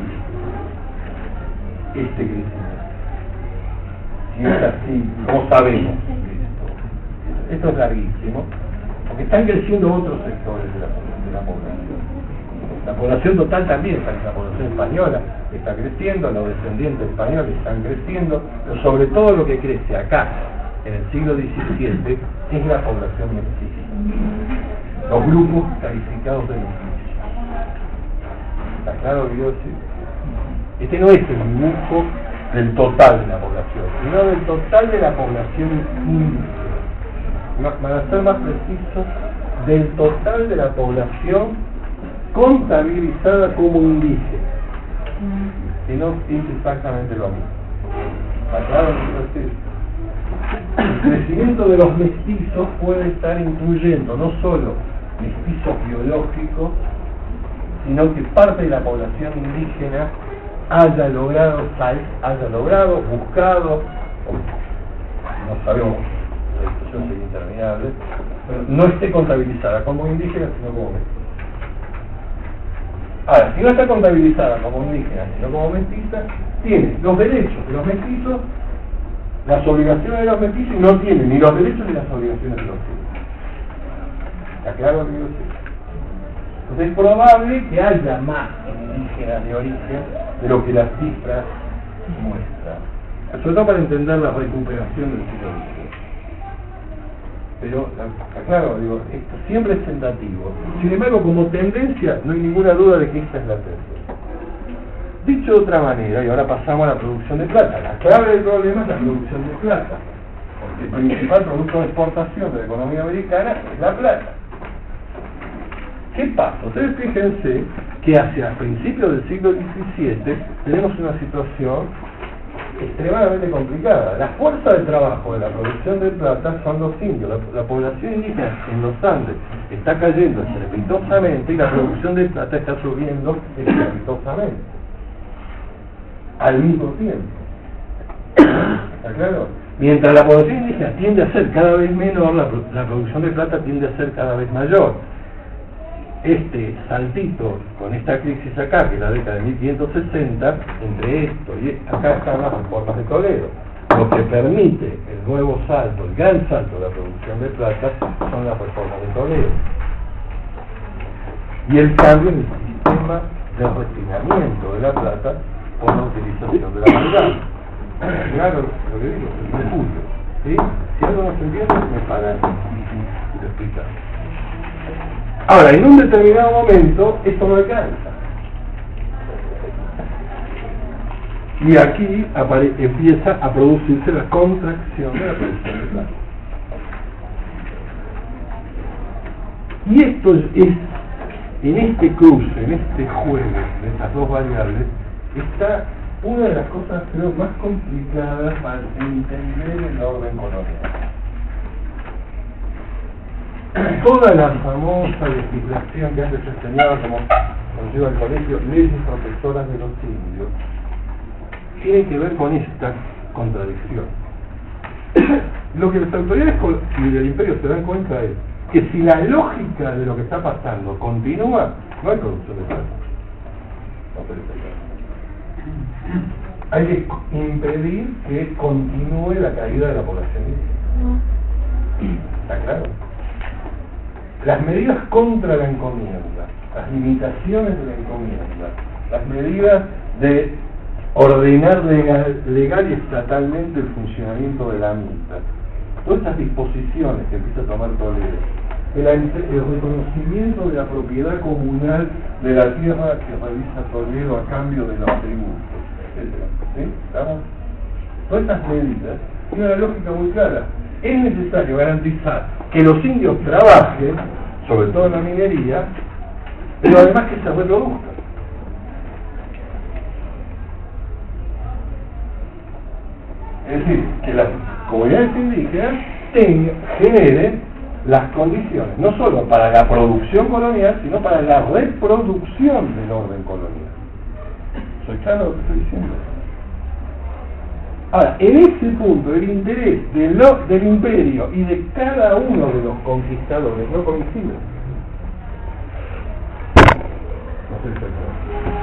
este crecimiento. Si es así, ¿cómo sabemos esto? Esto es larguísimo, porque están creciendo otros sectores de la, de la población. La población total también está, la población española está creciendo, los descendientes españoles están creciendo, pero sobre todo lo que crece acá, en el siglo diecisiete, es la población mestiza. Los grupos calificados de mestizos. ¿Está claro lo que quiero decir? Este no es el dibujo del total de la población, sino del total de la población indígena. Para ser más precisos, del total de la población contabilizada como indígena. Que no es exactamente lo mismo. ¿Está claro lo que quiero decir? el crecimiento de los mestizos puede estar incluyendo no solo mestizos biológicos, sino que parte de la población indígena haya logrado, haya logrado, buscado, no sabemos, la discusión es interminable, pero no esté contabilizada como indígena, sino como mestiza. Ahora, si no está contabilizada como indígena, sino como mestiza, tiene los derechos de los mestizos, las obligaciones de los mestizos, y no tiene ni los derechos ni las obligaciones de los mestizos. ¿Está claro lo que digo? Entonces es probable que haya más indígenas de origen de lo que las cifras muestran. Sobre todo para entender la recuperación del siglo veinte. Pero, claro, digo, esto siempre es tentativo. Sin embargo, como tendencia, no hay ninguna duda de que esta es la tendencia. Dicho de otra manera, y ahora pasamos a la producción de plata. La clave del problema es la producción de plata. Porque el principal producto de exportación de la economía americana es la plata. ¿Qué pasa? Ustedes fíjense que hacia principios del siglo diecisiete tenemos una situación extremadamente complicada. La fuerza de trabajo de la producción de plata son los indios. La, la población indígena en los Andes está cayendo estrepitosamente y la producción de plata está subiendo estrepitosamente al mismo tiempo. ¿Está claro? Mientras la población indígena tiende a ser cada vez menor, la, la producción de plata tiende a ser cada vez mayor. Este saltito con esta crisis acá, que es la década de mil quinientos sesenta, entre esto y acá están las reformas de Toledo. Lo que permite el nuevo salto, el gran salto de la producción de plata, son las reformas de Toledo. Y el cambio en el sistema de refinamiento de la plata por la utilización de la amalgama. Claro lo que digo, el refugio. ¿Sí? Si algo no se entiende, me paran y lo explican. Ahora, en un determinado momento, esto no alcanza. Y aquí apare empieza a producirse la contracción de la producción de plata. Y esto es, en este cruce, en este juego de estas dos variables, está una de las cosas, creo, más complicadas para entender el orden colonial. Toda la famosa legislación que antes se enseñaba como cuando yo iba al colegio, leyes protectoras de los indios, tiene que ver con esta contradicción. Lo que las autoridades del imperio se dan cuenta es que si la lógica de lo que está pasando continúa, no hay producción de plata. No puede ser. Hay que impedir que continúe la caída de la población indígena. ¿Está claro? Las medidas contra la encomienda, las limitaciones de la encomienda, las medidas de ordenar legal, legal y estatalmente el funcionamiento de la misma, todas estas disposiciones que empieza a tomar Toledo, el, el reconocimiento de la propiedad comunal de la tierra que realiza Toledo a cambio de los tributos, etcétera. ¿Sí? ¿Estamos? Todas estas medidas tienen una lógica muy clara. Es necesario garantizar que los indios trabajen, sobre todo en la minería, pero además que se reproduzcan. Es decir, que las comunidades indígenas tengan, generen las condiciones, no solo para la producción colonial, sino para la reproducción del orden colonial. ¿Soy claro lo que estoy diciendo? Ahora, en ese punto, el interés de lo, del imperio y de cada uno de los conquistadores no coincide. No sé si está claro.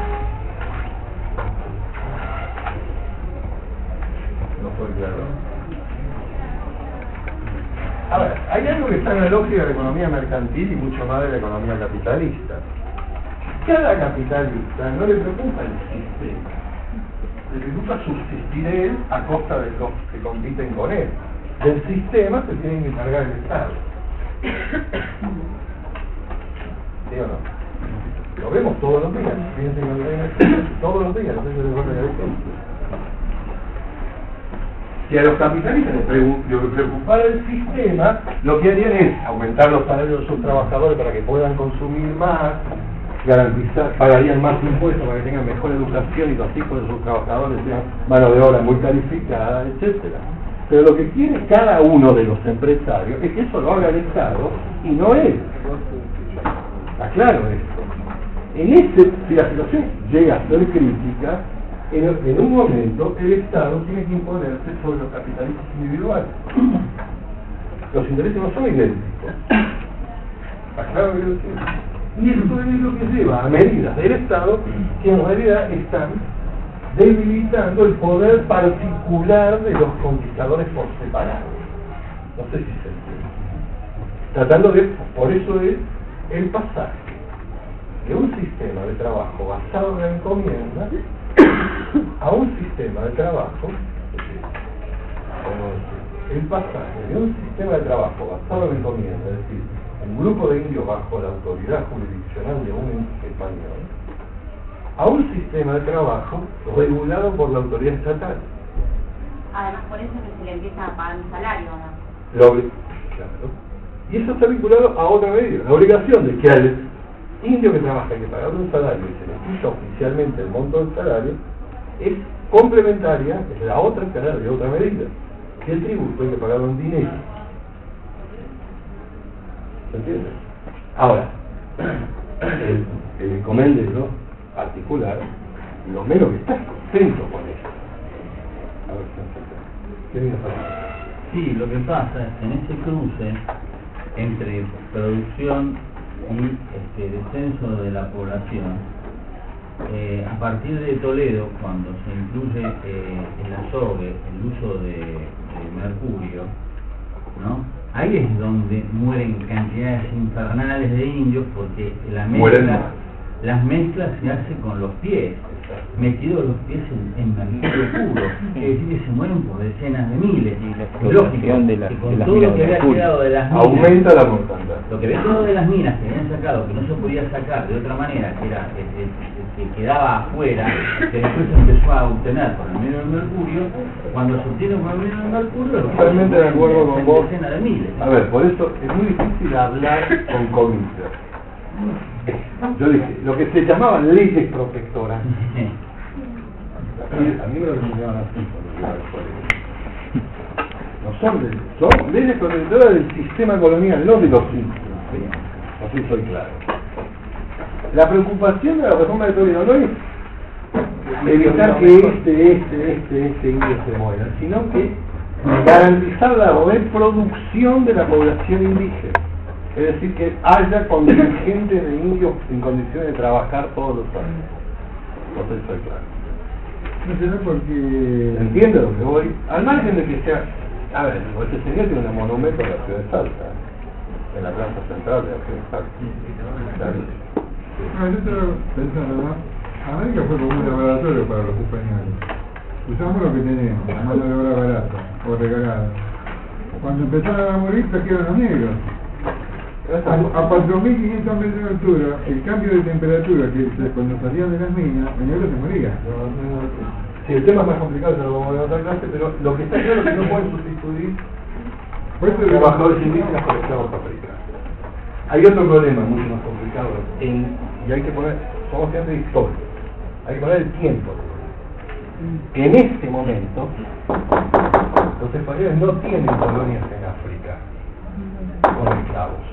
No estoy claro. Ahora, hay algo que está en la lógica de la economía mercantil y mucho más de la economía capitalista. Cada capitalista no le preocupa el sistema. Le preocupa subsistir él a costa de los que compiten con él. Del sistema se tiene que encargar el Estado. ¿Sí o no? Lo vemos todos los días. Fíjense que lo ven todos los días. No sé si les voy a dar ejemplo. Si a los capitalistas les preocupara el sistema, lo que harían es aumentar los salarios de sus trabajadores para que puedan consumir más, garantizar, pagarían más impuestos para que tengan mejor educación y los hijos de sus trabajadores sean mano de obra muy calificada, etcétera. Pero lo que quiere cada uno de los empresarios es que eso lo haga el Estado y no él. Está claro esto. En ese, si la situación llega a ser crítica, en, en un momento el Estado tiene que imponerse sobre los capitalistas individuales. Los intereses no son idénticos. Está claro que lo quiero decir. Y eso es lo que lleva a medidas del Estado que en realidad están debilitando el poder particular de los conquistadores por separado. No sé si se entiende. Tratando de, por eso es el pasaje de un sistema de trabajo basado en la encomienda a un sistema de trabajo, el pasaje de un sistema de trabajo basado en la encomienda, es decir, un grupo de indios bajo la autoridad jurisdiccional de un ente español, a un sistema de trabajo regulado por la autoridad estatal. Además, por eso es que se le empieza a pagar un salario, ¿no? Lo, claro. Y eso está vinculado a otra medida, la obligación de que al indio que trabaja hay que pagar un salario y se le fija oficialmente el monto del salario, es complementaria, es la otra cara de otra medida, que el tributo hay que pagarlo en dinero. ¿Se entiende? Ahora, el, el encomendero particular, lo menos que está contento con eso. A ver, ¿qué viene a pasar? Sí, lo que pasa es que en ese cruce entre producción y este descenso de la población, eh, a partir de Toledo, cuando se incluye eh, el azogue, el uso de, de mercurio, ¿no? Ahí es donde mueren cantidades infernales de indios, porque la mezcla, las mezclas se hacen con los pies, metidos los pies en, en mercurio puro, quiere decir que se mueren por decenas de miles. Y la explotación de, la, que con de las todo minas lo que de había mercurio quedado de las minas, aumenta la mortandad. lo que había quedado de las minas que habían sacado, que no se podía sacar de otra manera, que era que, que, que quedaba afuera, que después se empezó a obtener por el medio del mercurio. Cuando se obtiene por el medio del mercurio, Totalmente de acuerdo con vos. Decenas de miles. A ver, por eso es muy difícil hablar con comillas. Yo dije, lo que se llamaban leyes protectoras. A mí me lo llamaban así. No son leyes, son leyes protectoras del sistema colonial, no de los indios. Así soy claro. La preocupación de la reforma de Toledo no es evitar que este, este, este, este indio se muera, sino que garantizar la reproducción de la población indígena. Es decir, que haya contingente de indios en condiciones de trabajar todos los años. No sé si soy claro. No sé, porque... ¿Entiende lo que voy? Al margen de que sea... A ver, este señor tiene un monumento en la ciudad de Salta, en la plaza central de la ciudad de Salta. No, yo estaba pensando, ¿no? América fue como un laboratorio para los españoles. Usamos lo que tenemos, la mano de obra barata o regalada. Cuando empezaron a morir, trajeron los negros. A, a cuatro mil quinientos metros de altura, el cambio de temperatura que se, cuando salían de las minas, el negro se moría. Sí, el tema es más complicado, se lo vamos a ver en otra clase, pero lo que está claro es que no pueden sustituir Por eso trabajadores indígenas por esclavos africanos. Hay otro problema mucho más complicado, en, y hay que poner, somos siempre históricos, hay que poner el tiempo. En este momento, los españoles no tienen colonias en África con esclavos.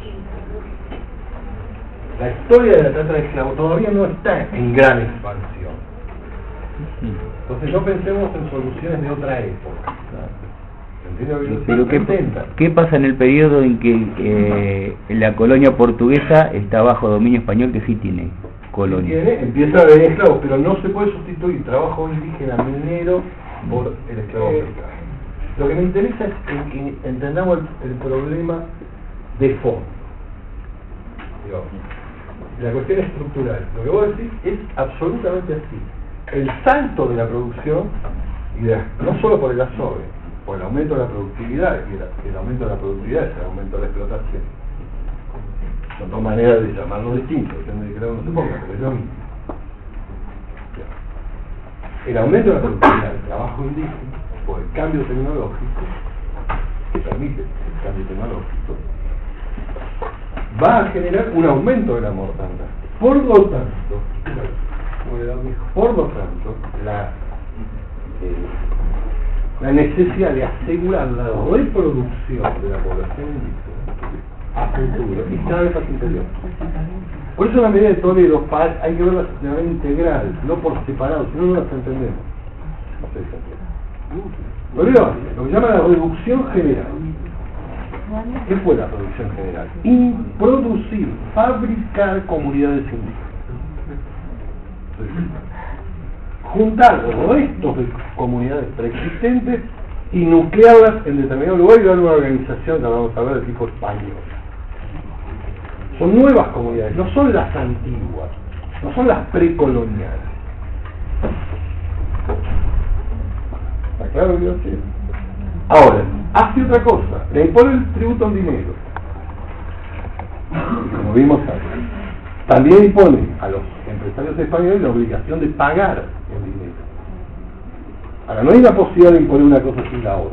La historia de la trata de esclavos todavía no está en gran expansión. Entonces no pensemos en soluciones de otra época. ¿Entiendes? Pero ¿qué, ¿qué pasa en el periodo en que eh, la colonia portuguesa está bajo dominio español, que sí tiene colonia? Tiene, empieza a haber esclavos, pero no se puede sustituir trabajo indígena minero por el esclavo africano. Lo que me interesa es en que entendamos el, el problema de fondo. Digo, la cuestión estructural. Lo que vos decís es absolutamente así. El salto de la producción, y de, no solo por el azogue, por el aumento de la productividad, y el, el aumento de la productividad es el aumento de la explotación. Son dos maneras de llamarlo distinto, depende de que uno se ponga, pero es lo mismo. El aumento de la productividad del trabajo indígena, por el cambio tecnológico, que permite el cambio tecnológico, va a generar un aumento de la mortandad. Por lo tanto, por lo tanto, la, eh, la necesidad de asegurar la reproducción de la población indígena a futuro y cada vez más interior. Por eso la medida de Toledo hay que verla de manera integral, no por separado, si no, no las entendemos. No sé si entienden. Toledo hace lo que llama la reducción general. ¿Qué fue la reducción general? Y producir, fabricar comunidades indígenas. Juntar los restos de comunidades preexistentes y nuclearlas en determinado lugar y dar una organización que vamos a ver de tipo español. Son nuevas comunidades, no son las antiguas, no son las precoloniales. ¿Está claro que yo sé? Ahora, hace otra cosa, le impone el tributo en dinero. Como vimos antes. También impone a los empresarios españoles la obligación de pagar el dinero. Ahora, no hay la posibilidad de imponer una cosa sin la otra.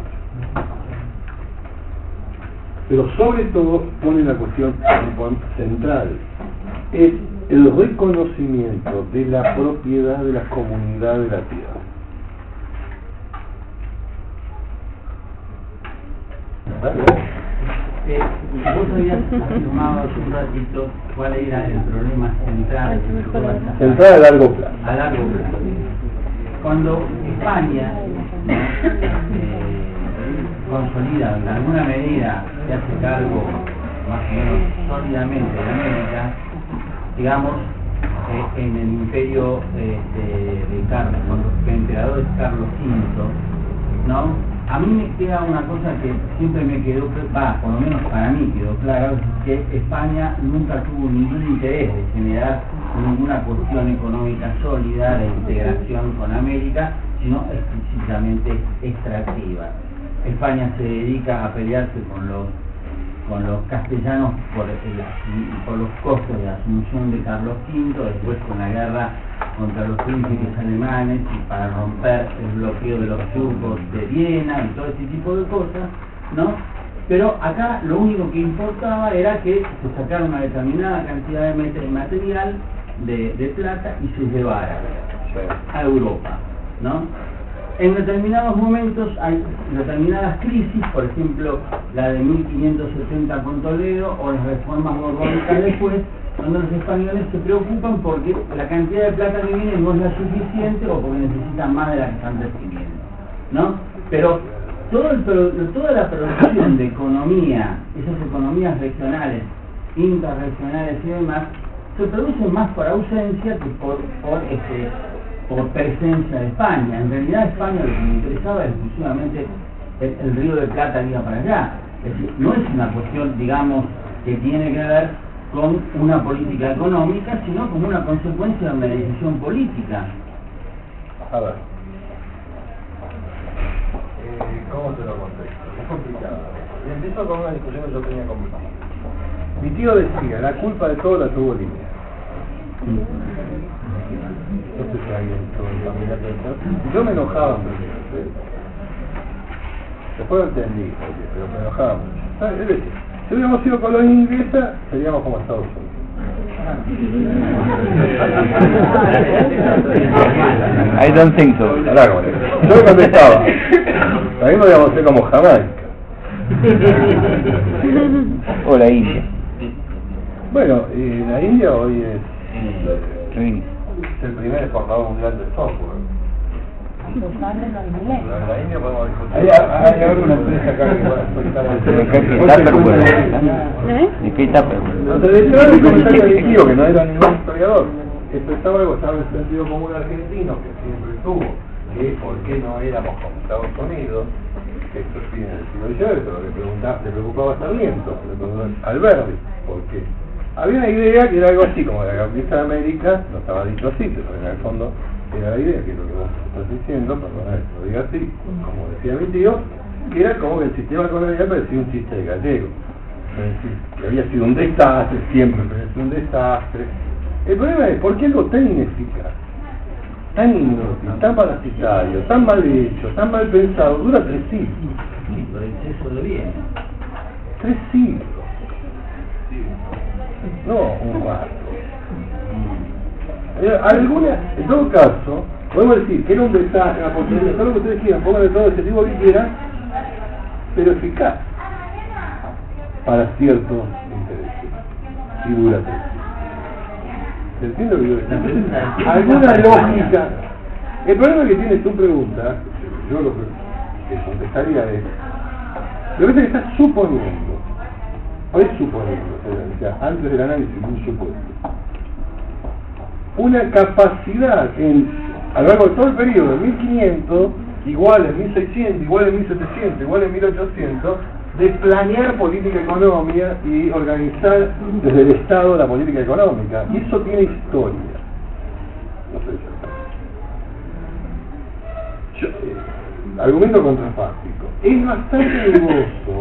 Pero sobre todo pone la cuestión central, es el reconocimiento de la propiedad de la comunidad de la tierra. Eh, vos habías afirmado hace un ratito cuál era el problema central central a largo plazo. A largo plazo. Cuando España ¿no? eh, consolida en alguna medida, se hace cargo más o menos sólidamente de América, digamos, eh, en el imperio eh, de, de Carlos, cuando el emperador es Carlos quinto, ¿no? A mí me queda una cosa que siempre me quedó, va, por lo menos para mí quedó claro, que España nunca tuvo ningún interés de generar ninguna cuestión económica sólida de integración con América, sino explícitamente extractiva. España se dedica a pelearse con los con los castellanos por, el, por los costos de la asunción de Carlos quinto, después con la guerra contra los príncipes alemanes y para romper el bloqueo de los turcos de Viena y todo ese tipo de cosas, ¿no? Pero acá lo único que importaba era que se sacara una determinada cantidad de material de, de plata y se llevara a Europa, ¿no? En determinados momentos hay determinadas crisis, por ejemplo la de mil quinientos setenta con Toledo o las reformas borbónicas después, donde los españoles se preocupan porque la cantidad de plata que viene no es la suficiente o porque necesitan más de la que están recibiendo, ¿no? Pero todo el, toda la producción de economía, esas economías regionales, interregionales y demás, se producen más por ausencia que por, por este por presencia de España. En realidad a España lo que le interesaba era exclusivamente el, el Río de Plata iba para allá. Es decir, no es una cuestión, digamos, que tiene que ver con una política económica, sino como una consecuencia de una decisión política. A ver, eh, ¿cómo te lo contesto? Es complicado. Y empiezo con una discusión que yo tenía con mi tío. Mi tío decía, la culpa de todo la tuvo Línea. No sé si alguien todo el familiar pensó. Y yo me enojaba mucho. ¿Sí? Después lo entendí, pero me enojaba mucho. ¿Sabes? Es decir, si hubiéramos sido colonia inglesa, seríamos como Estados Unidos. I don't think so. Claro, yo le contestaba, también podríamos ser como Jamaica. O la India. Bueno, y la India hoy es, Sí. es el primer exportador mundial de software. La India podemos discutir. Hay, hay alguna empresa acá que va a exportar. ¿De qué etapa? No te decía el comentario de mi tío, que no era ningún historiador. Expresaba algo, estaba el sentido común argentino, que siempre tuvo, que por qué no éramos como Estados Unidos, que esto es fin del siglo dieciocho, lo que preguntaba, le preocupaba a Sarmiento, le preguntaba a Alberdi, ¿por qué? Había una idea que era algo así, como la conquista de América, no estaba dicho así, pero en el fondo era la idea, que es lo que vos estás diciendo, perdón que lo diga así, como decía mi tío, que era como que el sistema colonial parecía un chiste de gallego. Es decir, que había sido un desastre, siempre parecía un desastre. El problema es, ¿por qué algo tan ineficaz, tan inútil, tan parasitario, tan mal hecho, tan mal pensado, dura tres siglos? Sí, por exceso de bien. Tres siglos. No un cuarto. Eh, alguna, en todo caso, Podemos decir que era un desastre, la oportunidad, todo lo que ustedes quieran, pongan de todo ese tipo que quieran, pero eficaz para ciertos intereses y duraderos. ¿Se entiende lo que yo digo? Alguna lógica. El problema que tiene tu pregunta, yo lo que contestaría es, lo que pasa es que estás suponiendo, o es suponiendo, o sea, antes del análisis, un supuesto, una capacidad en, a lo largo de todo el periodo de mil quinientos, igual en mil seiscientos, igual en mil setecientos, igual en mil ochocientos, de planear política económica y organizar desde el Estado la política económica. Y eso tiene historia. No sé si Yo, eh, argumento contrafáctico. Es bastante dudoso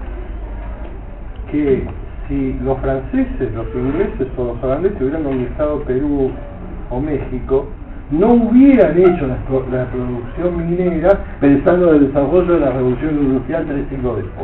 que si los franceses, los ingleses o los holandeses hubieran conquistado Perú o México, no hubieran hecho la, la producción minera pensando en el desarrollo de la revolución industrial tres siglos después.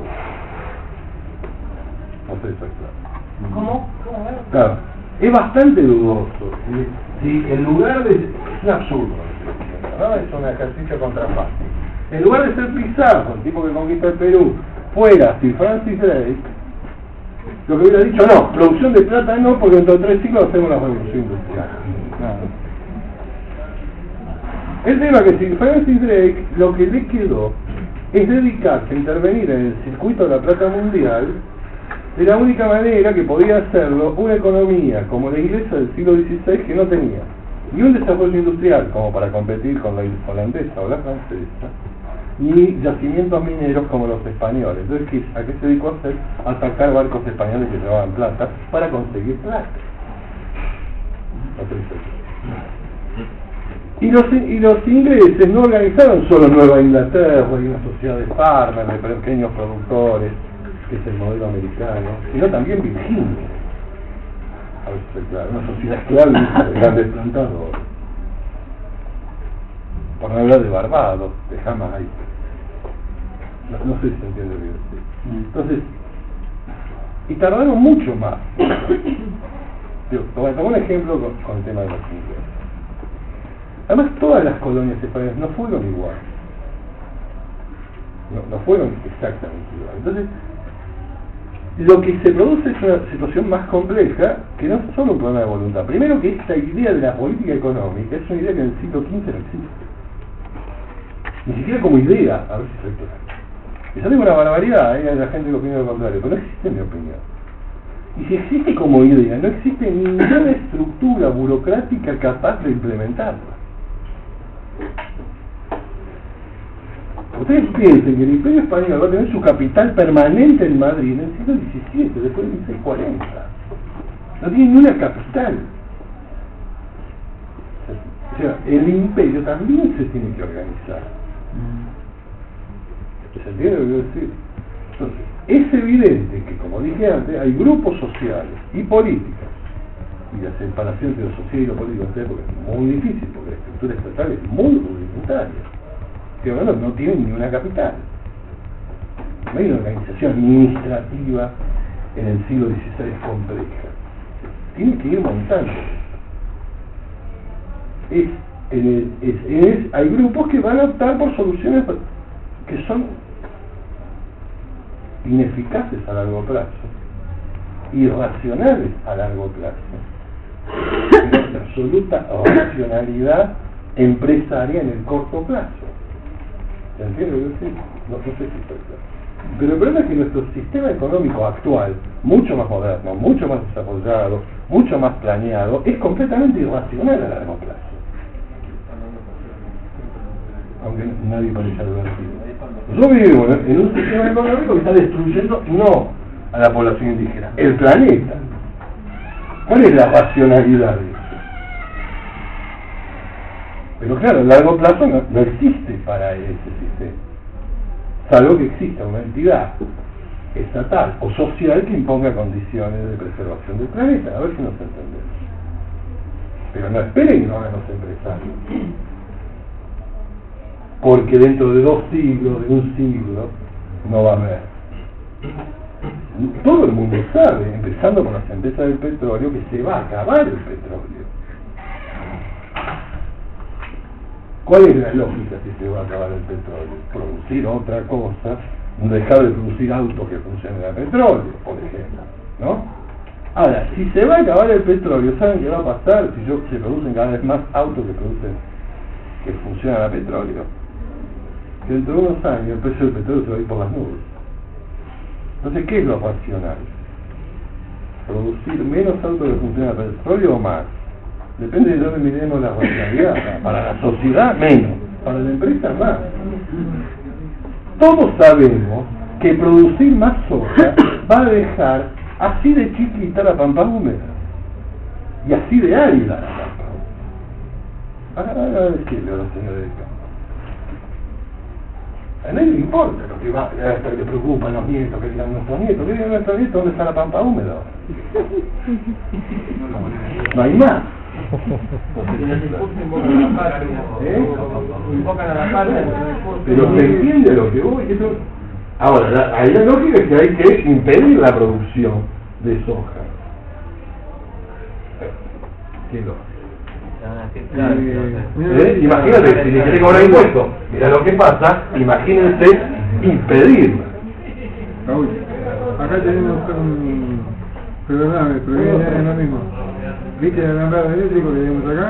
No sé si es claro. ¿Cómo? Claro, es bastante dudoso. Si en lugar de... Es un absurdo, ¿no? Es un ejercicio contrafáctico. En lugar de ser Pizarro, el tipo que conquista el Perú, fuera Sir Francis Drake, lo que hubiera dicho, no, producción de plata no, porque dentro de tres siglos hacemos la revolución industrial. Nada. El tema es que Sir Francis Drake lo que le quedó es dedicarse a intervenir en el circuito de la plata mundial de la única manera que podía hacerlo una economía como la inglesa del siglo dieciséis, que no tenía ni un desarrollo industrial como para competir con la holandesa o la francesa, ni yacimientos mineros como los españoles. Entonces, ¿a qué se dedicó a hacer? A atacar barcos españoles que llevaban plata para conseguir plata. Y los, y los ingleses no organizaron solo Nueva Inglaterra y una sociedad de farmers, de pequeños productores, que es el modelo americano, sino también Virginia. A ver si claro, una sociedad esclavista de grandes plantadores. Por no hablar de Barbados, de Jamaica. No, no sé si se entiende bien. Entonces, y tardaron mucho más. Yo, tomo un ejemplo con, con el tema de los ingleses. Además, todas las colonias españolas no fueron igual. No, no fueron exactamente igual. Entonces, lo que se produce es una situación más compleja, que no es solo un problema de voluntad. Primero, que esta idea de la política económica es una idea que en el siglo quince no existe. Ni siquiera como idea, a ver si soy claro. Y yo digo una barbaridad, ¿eh? Hay la gente que opina lo contrario, pero no existe mi opinión. Y si existe como idea, no existe ninguna estructura burocrática capaz de implementarla. Ustedes piensen que el Imperio Español va a tener su capital permanente en Madrid en el siglo diecisiete, después de mil seiscientos cuarenta. No tiene ni una capital. O sea, el imperio también se tiene que organizar. ¿Se entiende lo que quiero decir? Entonces, es evidente que, como dije antes, hay grupos sociales y políticos, y la separación entre lo social y lo político en esta época es muy difícil, porque la estructura estatal es muy rudimentaria, que bueno, no tienen ni una capital. No hay una organización administrativa en el siglo dieciséis compleja. Tienen que ir montando. Es, en el, es, es, hay grupos que van a optar por soluciones que son ineficaces a largo plazo, irracionales a largo plazo, de absoluta racionalidad empresaria en el corto plazo. ¿Se entiende lo que decir? No, no sé si estoy claro. Pero el problema es que nuestro sistema económico actual, mucho más moderno, mucho más desarrollado, mucho más planeado, es completamente irracional a largo plazo. Aunque nadie parece advertido. Yo vivo en un sistema económico que está destruyendo no a la población indígena, el planeta. ¿Cuál es la racionalidad de eso? Pero claro, a largo plazo no, no existe para ese sistema, salvo que exista una entidad estatal o social que imponga condiciones de preservación del planeta. A ver si nos entendemos. Pero no esperen que no hagan los empresarios, porque dentro de dos siglos, de un siglo, no va a haber. Todo el mundo sabe, empezando con las empresas del petróleo, que se va a acabar el petróleo. ¿Cuál es la lógica si se va a acabar el petróleo? Producir otra cosa, dejar de producir autos que funcionen a petróleo, por ejemplo, ¿no? Ahora, si se va a acabar el petróleo, ¿saben qué va a pasar si yo, se producen cada vez más autos que producen que funcionan a petróleo? Que dentro de unos años el precio del petróleo se va a ir por las nubes. Entonces, ¿qué es lo racional? ¿Producir menos autos que funcionan a petróleo o más? Depende de dónde miremos la racionalidad. Para la sociedad, menos. Para la empresa, más. Todos sabemos que producir más soja va a dejar así de chiquita la pampa húmeda y así de árida la pampa. Ahora, ahora decirle a los señores de campo. A nadie le importa lo que va, hasta que le preocupan los nietos, que digan nuestros nietos, que digan nuestros nietos, ¿dónde está la pampa húmeda ahora? No hay más. ¿Eh? Pero se entiende lo que voy. Eso... Ahora, la, ahí la lógica es que hay que impedir la producción de soja. ¿Qué lógica? ¿Eh? Imagínate, si le quiere cobrar impuestos, mira lo que pasa, imagínense impedirla. Raúl, acá tenemos un... Perdóname, pero es lo mismo. ¿Viste el alambrado eléctrico que tenemos acá?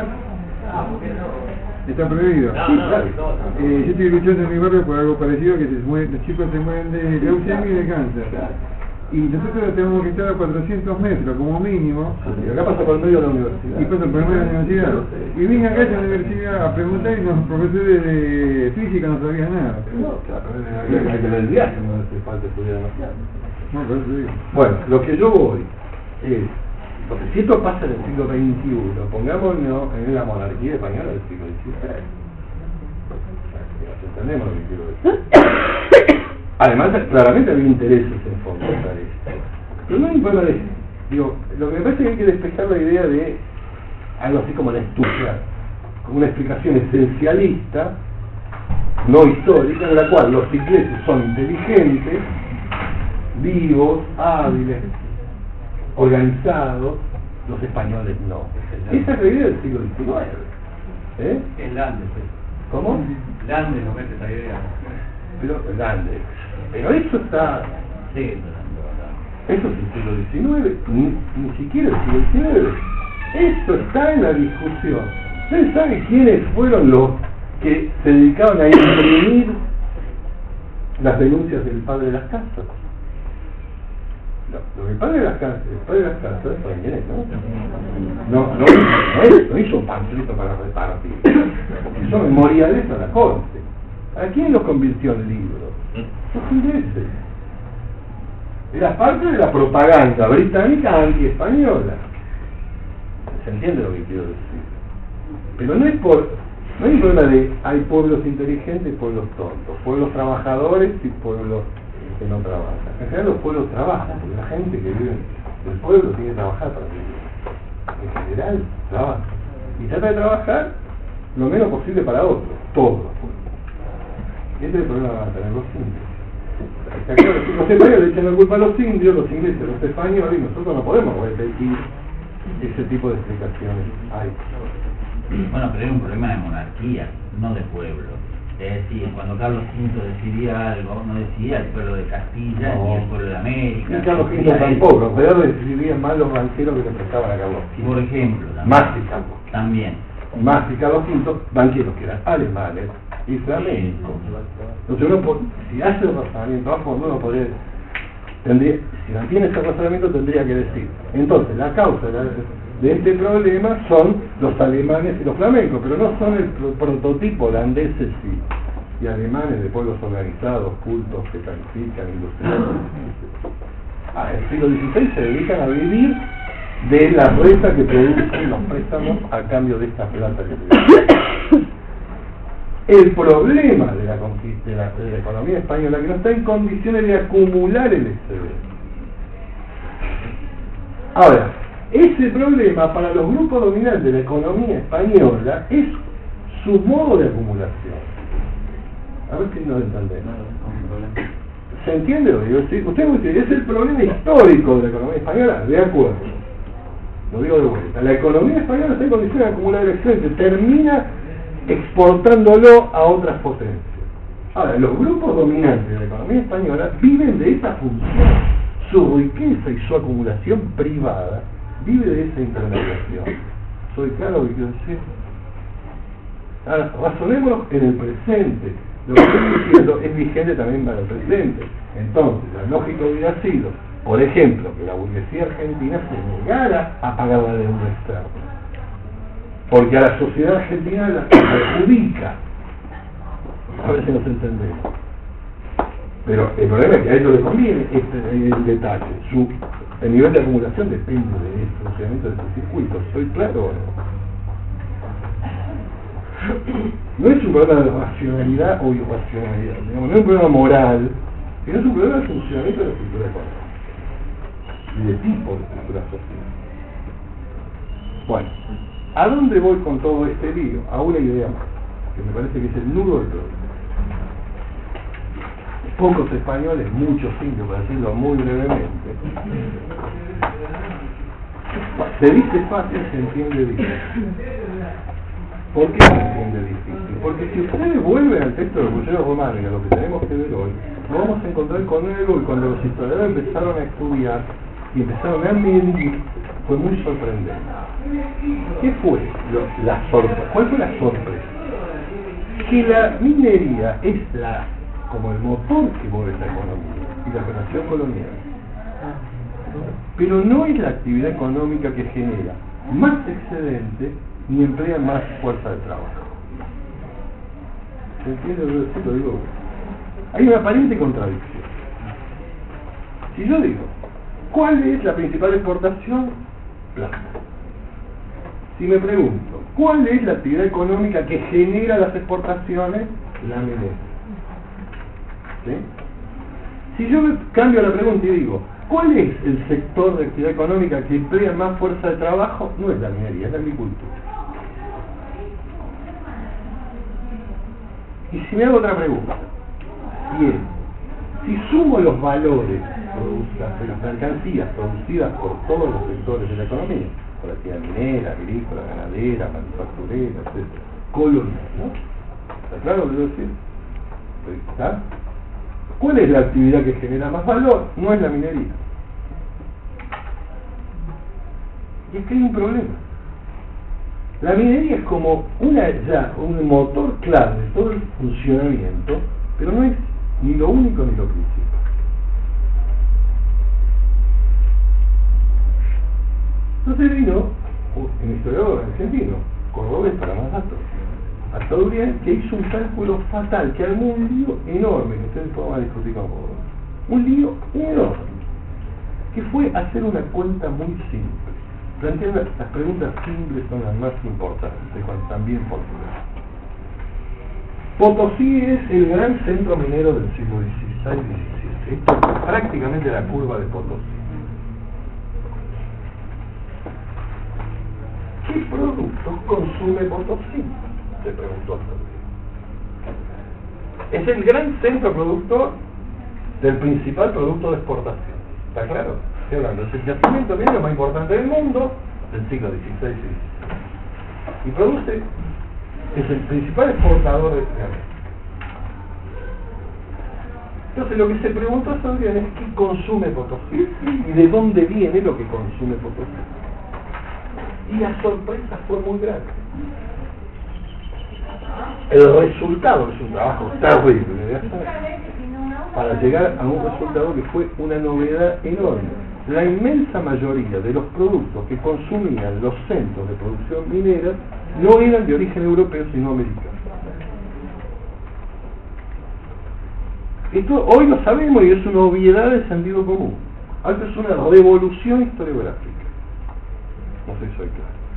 Está prohibido. Sí, claro. Eh, yo estoy luchando en mi barrio por algo parecido, que se mueren, los chicos se mueren de leucemia y de cáncer. Y nosotros tenemos que estar a cuatrocientos metros como mínimo. Y acá pasa por el medio de la universidad. Y pasa por el medio de la universidad. Y vine acá a la universidad a preguntar y los profesores de física no sabían nada. No, claro, hay que ver el viaje, no hace falta estudiar demasiado. No, por eso digo. Bueno, lo que yo voy es, porque si esto pasa en el siglo veintiuno, pongámonos en la monarquía española del siglo dieciséis. Entendemos lo que quiero decir. Además, claramente había intereses en fomentar esto. Pero no hay problema de eso. Digo, lo que me parece es que hay que despejar la idea de algo así como la estupidez, como una explicación esencialista, no histórica, en la cual los ingleses son inteligentes, vivos, hábiles, organizados, los españoles no. Esa es la idea del siglo diecinueve. ¿Eh? Es Landes. ¿Cómo? Landes no mete esa idea. Pero, Landes. Pero eso está... Sí, Eso es el siglo diecinueve, ni, ni siquiera el siglo diecinueve. Eso está en la discusión. ¿Ustedes saben quiénes fueron los que se dedicaban a imprimir las denuncias del padre de las casas? No, lo del padre de las casas, el padre de las casas fue Inés, ¿no? No, no, no, no hizo un panfleto para repartir. Hizo memoriales a la corte. ¿A quién los convirtió en libros? Los ingleses. Era parte de la propaganda británica anti-española. ¿Se entiende lo que quiero decir? Pero no es por... No hay un problema de hay pueblos inteligentes y pueblos tontos, pueblos trabajadores y pueblos que no trabajan. En general los pueblos trabajan, porque la gente que vive en el pueblo tiene que trabajar para vivir. En general trabaja. Y trata de trabajar lo menos posible para otros, todos los pueblos. Ese es el problema que van a tener los indios. Los españoles le echan la culpa a los indios, los ingleses, los españoles, y nosotros no podemos repetir ese tipo de explicaciones. Ay. Bueno, pero era un problema de monarquía, no de pueblo. Es decir, cuando Carlos quinto decidía algo, no decidía el pueblo de Castilla No. ni el pueblo de América. Y Carlos quinto decidía él. tampoco, en realidad decidían más los banqueros que le prestaban a Carlos quinto. Por ejemplo, también. Más que Carlos. También. Más que Carlos quinto, banqueros que eran alemanes y flamencos. Entonces uno, po- si hace el razonamiento a fondo, uno podría, tendría, si mantiene ese razonamiento tendría que decir, entonces la causa de, la- de este problema son los alemanes y los flamencos, pero no son el pro- prototipo holandeses y, y alemanes de pueblos organizados, cultos, que califican, industriales. Ah, en el siglo dieciséis se dedican a vivir de la renta que producen los préstamos a cambio de esta plata que producen. El problema de la, conquista, de, la, de la economía española es que no está en condiciones de acumular el excedente. Ahora, ese problema para los grupos dominantes de la economía española es su modo de acumulación. A ver si nos entendemos. ¿Se entiende lo que digo? Sí, usted me dice, es el problema histórico de la economía española, de acuerdo. Lo digo de vuelta. La economía española está en condiciones de acumular el excedente. Termina exportándolo a otras potencias. Ahora, los grupos dominantes de la economía española viven de esa función. Su riqueza y su acumulación privada vive de esa intermediación. ¿Soy claro lo que quiero decir? Ahora, razonémonos en el presente. Lo que estoy diciendo es vigente también para el presente. Entonces, lo lógico hubiera sido, por ejemplo, que la burguesía argentina se negara a pagar la deuda externa. Porque a la sociedad argentina la perjudica. A ver si nos entendemos. Pero el problema es que a ellos les conviene este el detalle. Su, el nivel de acumulación depende del funcionamiento de este circuito. ¿Soy claro o no? No es un problema de racionalidad o irracionalidad, digamos, no es un problema moral, sino es un problema de funcionamiento de la estructura económica y de tipo de estructura social. Bueno, ¿a dónde voy con todo este lío? A una idea más, que me parece que es el nudo del problema. Pocos españoles, muchos indios, para decirlo muy brevemente, se dice fácil, se entiende difícil. ¿Por qué se entiende difícil? Porque si ustedes vuelven al texto del Ruggiero Romano y a lo que tenemos que ver hoy, nos vamos a encontrar con algo y cuando los historiadores empezaron a estudiar y empezaron a medir, fue muy sorprendente. ¿Qué fue lo, la sorpresa? ¿Cuál fue la sorpresa? Que la minería es la como el motor que mueve esta economía y la relación colonial. Pero no es la actividad económica que genera más excedente ni emplea más fuerza de trabajo. ¿Se entiende? Sí, lo digo. Hay una aparente contradicción. Si yo digo, ¿cuál es la principal exportación? Plata. Si me pregunto, ¿cuál es la actividad económica que genera las exportaciones? La minería. ¿Sí? Si yo cambio la pregunta y digo, ¿cuál es el sector de actividad económica que emplea más fuerza de trabajo? No es la minería, es la agricultura. Y si me hago otra pregunta, bien, si sumo los valores de las mercancías producidas por todos los sectores de la economía, por la actividad minera, agrícola, ganadera, manufacturera, etcétera, colonial, ¿no? ¿Está claro lo que quiero decir? ¿Está? ¿Cuál es la actividad que genera más valor? No es la minería. Y es que hay un problema. La minería es como una ya un motor clave de todo el funcionamiento, pero no es ni lo único ni lo principal. Entonces vino un historiador argentino, cordobés para más datos, hasta Uriel, que hizo un cálculo fatal, que armó un lío enorme, que ustedes puedan discutir con vos. Un lío enorme, que fue hacer una cuenta muy simple. Plantear las, las preguntas simples son las más importantes, también por Potosí es el gran centro minero del siglo dieciséis diecisiete. Esto es prácticamente la curva de Potosí. ¿Qué productos consume Potosí? Se preguntó hasta el día. Es el gran centro productor del principal producto de exportación. ¿Está claro? Estoy hablando, es el yacimiento minero más importante del mundo del siglo dieciséis y diecisiete. Y produce, es el principal exportador de América. Entonces lo que se preguntó a Adrián es qué consume Potosí y de dónde viene lo que consume Potosí. Y la sorpresa fue muy grande. El resultado es un trabajo terrible de hacer para llegar a un resultado que fue una novedad enorme. La inmensa mayoría de los productos que consumían los centros de producción minera no eran de origen europeo sino americano. Esto hoy lo sabemos y es una obviedad de sentido común. Esto es una revolución historiográfica. No sé si soy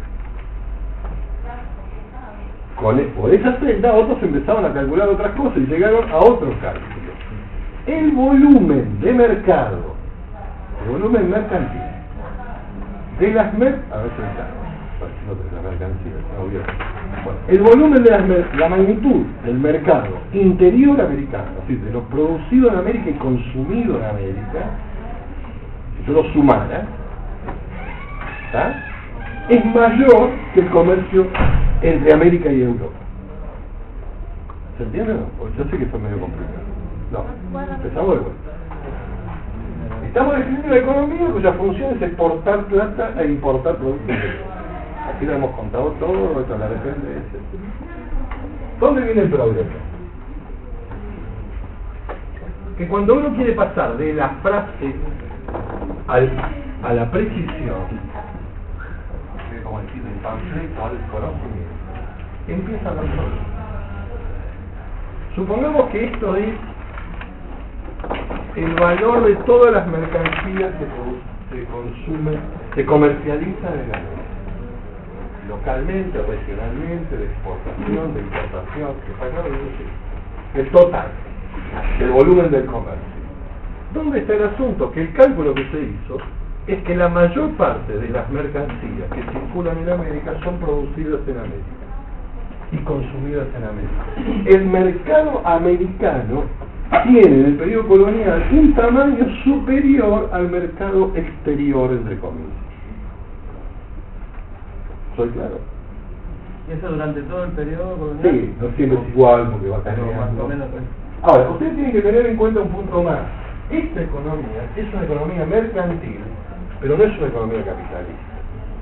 claro. Con, por esa senda otros empezaron a calcular otras cosas y llegaron a otros cálculos. El volumen de mercado, el volumen mercantil de las mer a ver si está, no de la mercancía, no bien. Bueno, el volumen de las mer la magnitud del mercado interior americano, es decir, de lo producido en América y consumido en América, si yo lo sumara, ¿está? Es mayor que el comercio entre América y Europa. ¿Se entiende o no? Porque yo sé que fue medio complicado. No, empezamos de vuelta. Estamos definiendo una economía cuya función es exportar plata e importar productos. Aquí lo hemos contado todo, esto la depende, etcétera. ¿Dónde viene el problema? Que cuando uno quiere pasar de la frase al, a la precisión, como decir, del panfleto al conocimiento, empieza a dar problemas. Supongamos que esto es el valor de todas las mercancías que se consumen, se comercializan en la mesa, localmente, regionalmente, de exportación, de importación, que pagaron, el total, el volumen del comercio. ¿Dónde está el asunto? Que el cálculo que se hizo es que la mayor parte de las mercancías que circulan en América son producidas en América y consumidas en América. El mercado americano tiene en el periodo colonial un tamaño superior al mercado exterior, entre comillas. ¿Soy claro? ¿Y eso durante todo el periodo colonial? Sí, no siempre es igual porque va cambiando. Ahora, ustedes tienen que tener en cuenta un punto más. Esta economía es una economía mercantil, pero no es una economía capitalista.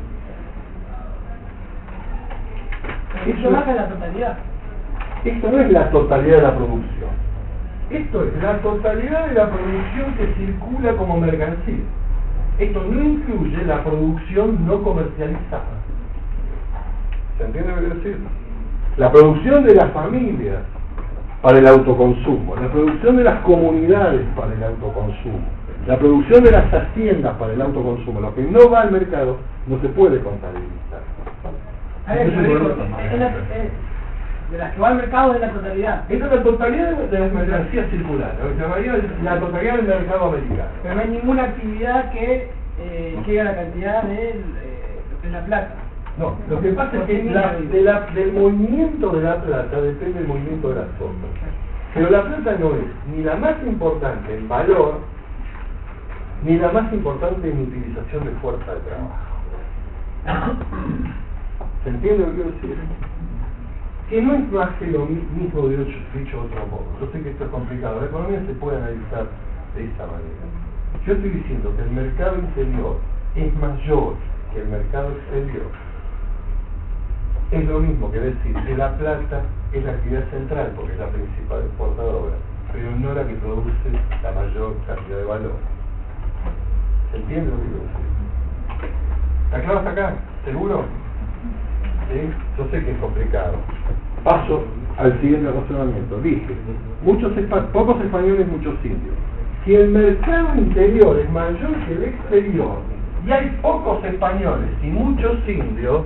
Eso baja la totalidad. Esto no es la totalidad de la producción. Esto es la totalidad de la producción que circula como mercancía. Esto no incluye la producción no comercializada. ¿Se entiende lo que quiero decir? La producción de las familias para el autoconsumo, la producción de las comunidades para el autoconsumo, la producción de las haciendas para el autoconsumo, lo que no va al mercado no se puede contabilizar. A ver, yo digo, es la, es, de las que va al mercado es la totalidad. Esta es la totalidad de las mercancías circulares, lo que se llamaría la totalidad del mercado americano. Pero no hay ninguna actividad que eh, llegue a la cantidad de, eh, de la plata. No, lo que pasa es que la, de la, del movimiento de la plata depende del movimiento de las otras. Pero la plata no es ni la más importante en valor, ni la más importante en utilización de fuerza de trabajo. ¿Se entiende lo que quiero decir? Que no es más que lo mismo de dicho de otro modo. Yo sé que esto es complicado. La economía se puede analizar de esta manera. Yo estoy diciendo que el mercado interior es mayor que el mercado exterior. Es lo mismo que decir que la plata es la actividad central porque es la principal exportadora, pero no la que produce la mayor cantidad de valor. ¿Se entiende lo que quiero decir? ¿Está claro hasta acá? ¿Seguro? ¿Sí? Yo sé que es complicado. Paso al siguiente razonamiento. Dije, muchos pocos españoles, muchos indios. Si el mercado interior es mayor que el exterior y hay pocos españoles y muchos indios,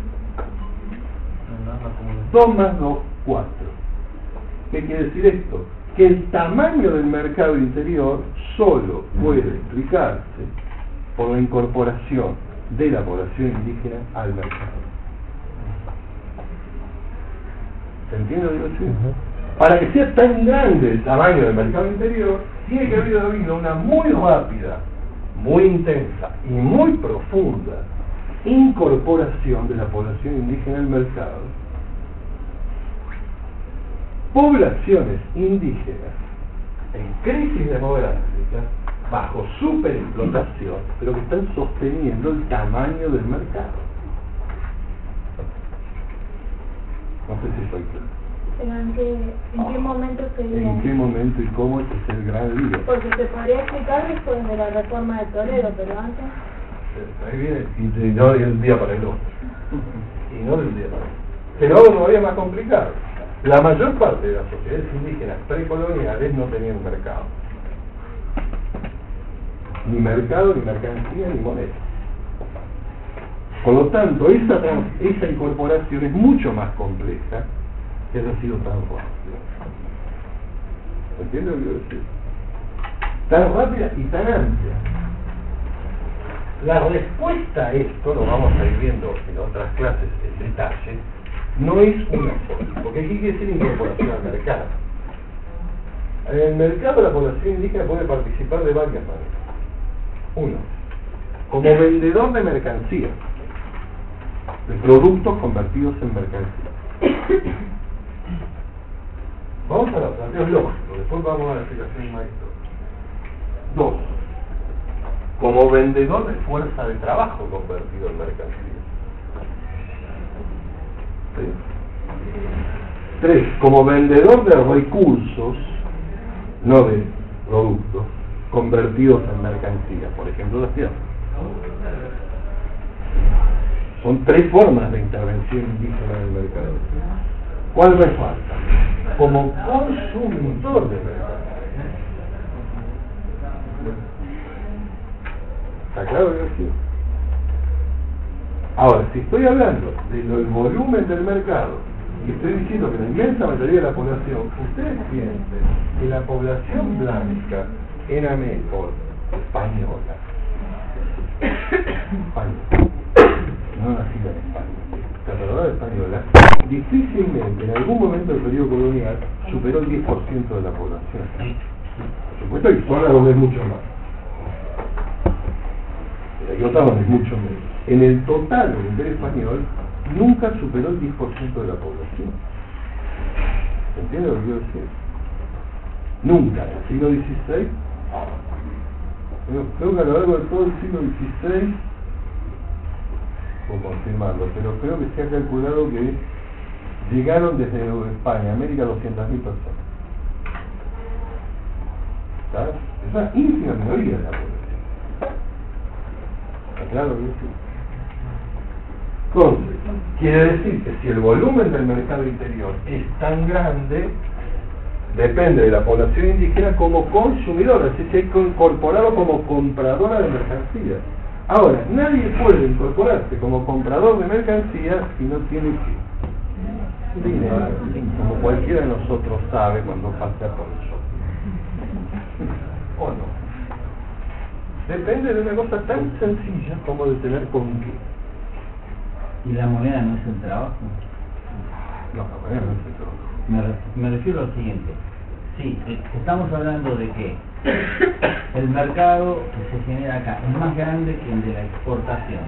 dos más dos, cuatro. ¿Qué quiere decir esto? Que el tamaño del mercado interior solo puede explicarse por la incorporación de la población indígena al mercado. ¿Se entiende lo que quiero decir? Para que sea tan grande el tamaño del mercado interior, tiene que haber habido una muy rápida, muy intensa y muy profunda incorporación de la población indígena al mercado. Poblaciones indígenas en crisis demográfica, bajo superexplotación, pero que están sosteniendo el tamaño del mercado. No sé si soy claro. ¿Pero en qué, en qué momento sería? ¿En qué momento y cómo ese es el gran lío? Porque se podría explicar después de la reforma de Toledo, pero antes... Ahí viene, y no de un día para el otro. Y no de un día para el otro. Pero algo todavía más complicado. La mayor parte de las sociedades indígenas precoloniales no tenían mercado. Ni mercado, ni mercancía, ni moneda. Por lo tanto, esa, esa incorporación es mucho más compleja que haya sido tan rápida. ¿Entiendes lo que quiero decir? Tan rápida y tan amplia. La respuesta a esto, lo vamos a ir viendo en otras clases en detalle, no es una sola, porque aquí quiere decir incorporación al mercado. En el mercado la población indígena puede participar de varias maneras. Uno, como vendedor de mercancías, de productos convertidos en mercancías. Vamos a los planteos lógicos, después vamos a la explicación maestro. Dos, como vendedor de fuerza de trabajo convertido en mercancía. ¿Sí? Tres, como vendedor de recursos, no de productos, convertidos en mercancía, por ejemplo las tierras. Son tres formas de intervención indígena en el mercado. ¿Cuál me falta? Como consumidor de mercado. ¿Está claro lo que decía? Ahora, si estoy hablando del volumen del mercado y estoy diciendo que la inmensa mayoría de la población, ustedes piensen que la población blanca en América, española, española, no nacida en España, tratadora española, difícilmente en algún momento del periodo colonial superó el diez por ciento de la población. Por supuesto hay zonas donde es mucho más, pero hay otras donde es mucho menos. En el total del Imperio Español nunca superó el diez por ciento de la población. ¿Se entiende lo que quiero decir? Nunca. En el siglo dieciséis, creo que a lo largo de todo el siglo dieciséis, puedo confirmarlo, pero creo que se ha calculado que llegaron desde España a América doscientas mil personas. ¿Sabes? Es una ínfima minoría de la población. ¿Está claro lo que decir? Entonces, quiere decir que si el volumen del mercado interior es tan grande, depende de la población indígena como consumidora, es decir, si hay incorporado como compradora de mercancías. Ahora, nadie puede incorporarse como comprador de mercancías si no tiene que dinero, como cualquiera de nosotros sabe cuando pasea por el shopping. ¿O no? Depende de una cosa tan sencilla como de tener con qué. ¿Y la moneda no es el trabajo? No, la moneda no es el trabajo. Me, re me refiero al siguiente. Sí, estamos hablando de que el mercado que se genera acá es más grande que el de la exportación.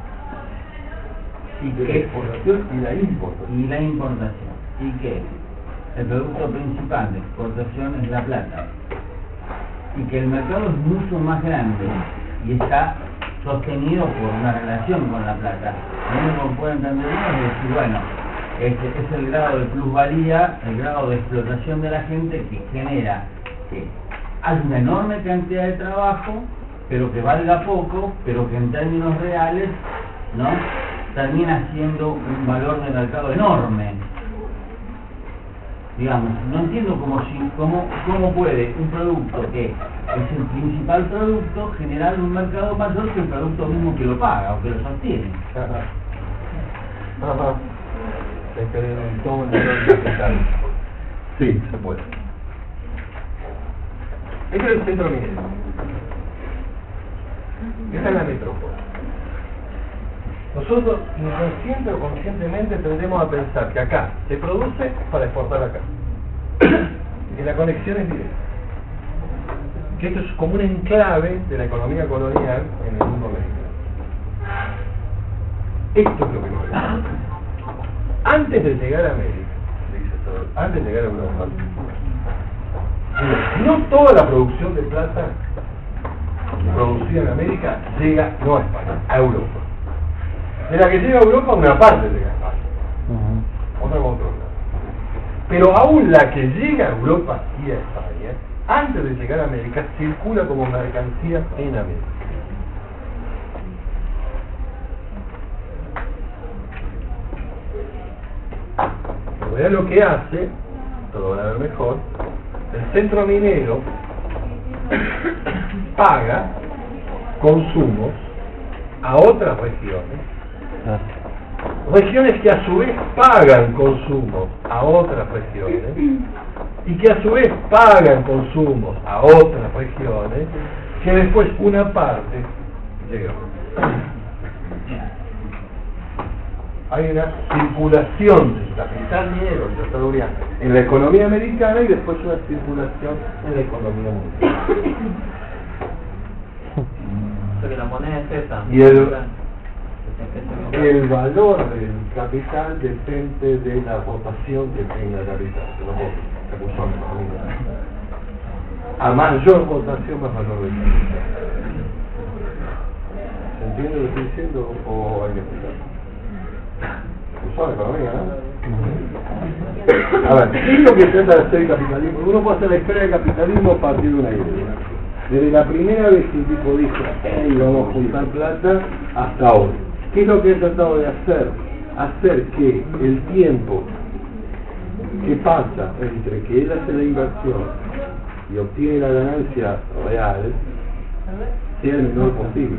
Y de que, la exportación y la importación. Y la importación. Y que el producto principal de exportación es la plata. Y que el mercado es mucho más grande y está sostenido por una relación con la plata. Lo único que puede entender uno es decir, bueno, este es el grado de plusvalía, el grado de explotación de la gente que genera que hay una enorme cantidad de trabajo, pero que valga poco, pero que en términos reales, ¿no?, termina siendo un valor de mercado enorme. Digamos, no entiendo cómo, si, cómo, cómo puede un producto que es el principal producto generar un mercado mayor que el producto mismo que lo paga o que lo sostiene. Ajá. Ajá. Se cree en todo el valor capital. Sí, se puede. Este es el centro minero. Esta es la metrópoli. Nosotros, inconsciente o conscientemente, tendemos a pensar que acá se produce para exportar acá. Y la conexión es directa. Que esto es como un enclave de la economía colonial en el mundo americano. Esto es lo que nos gusta. Antes de llegar a América, dice todo, antes de llegar a Europa, no toda la producción de plata producida en América llega no a España, a Europa. De la que llega a Europa, una parte llega a España, uh-huh. Otra con otro lado. Pero aún la que llega a Europa y a España, antes de llegar a América, circula como mercancía en América. Pero vean lo que hace, todo van a ver mejor, el centro minero paga consumos a otras regiones, regiones que a su vez pagan consumos a otras regiones y que a su vez pagan consumos a otras regiones, que después una parte llega. Hay una circulación del capital minero en la economía americana y después una circulación en la economía mundial. O sea que la moneda es esa. Y el, el valor del capital depende de la votación que tenga el capital, de los votos. acusó a mayor votación, más valor de capital. ¿Se entiende lo que estoy diciendo o hay que explicar? Acusó la economía, ¿no? A ver, ¿qué es lo que trata de hacer el capitalismo? Uno puede hacer la historia del capitalismo a partir de una idea. Desde la primera vez que un tipo dijo, hey, vamos a juntar plata, hasta hoy. ¿Qué es lo que he tratado de hacer? Hacer que el tiempo que pasa entre que él hace la inversión y obtiene la ganancia real sea el menor posible.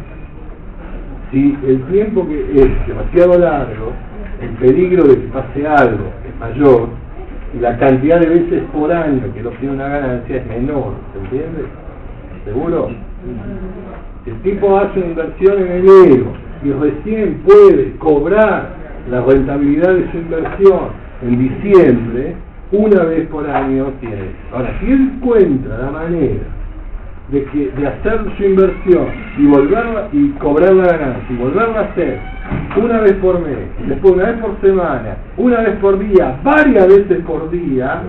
Si el tiempo que es demasiado largo, el peligro de que pase algo es mayor y la cantidad de veces por año que él obtiene una ganancia es menor, ¿se entiende? ¿Seguro? El tipo hace una inversión en enero y recién puede cobrar la rentabilidad de su inversión en diciembre, una vez por año tiene. Ahora, si él encuentra la manera de que de hacer su inversión y volverla y cobrar la ganancia y volverla a hacer una vez por mes, después una vez por semana, una vez por día, varias veces por día,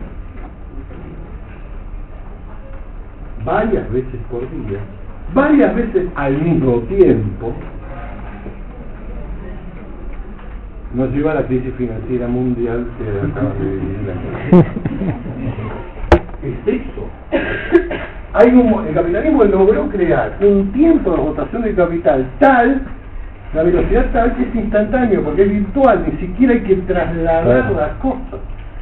varias veces por día, varias veces al mismo tiempo, nos lleva a la crisis financiera mundial que acaba de vivir. Es eso. Hay un, el capitalismo logró crear un tiempo de rotación de capital tal, la velocidad tal que es instantáneo, porque es virtual, ni siquiera hay que trasladar las cosas.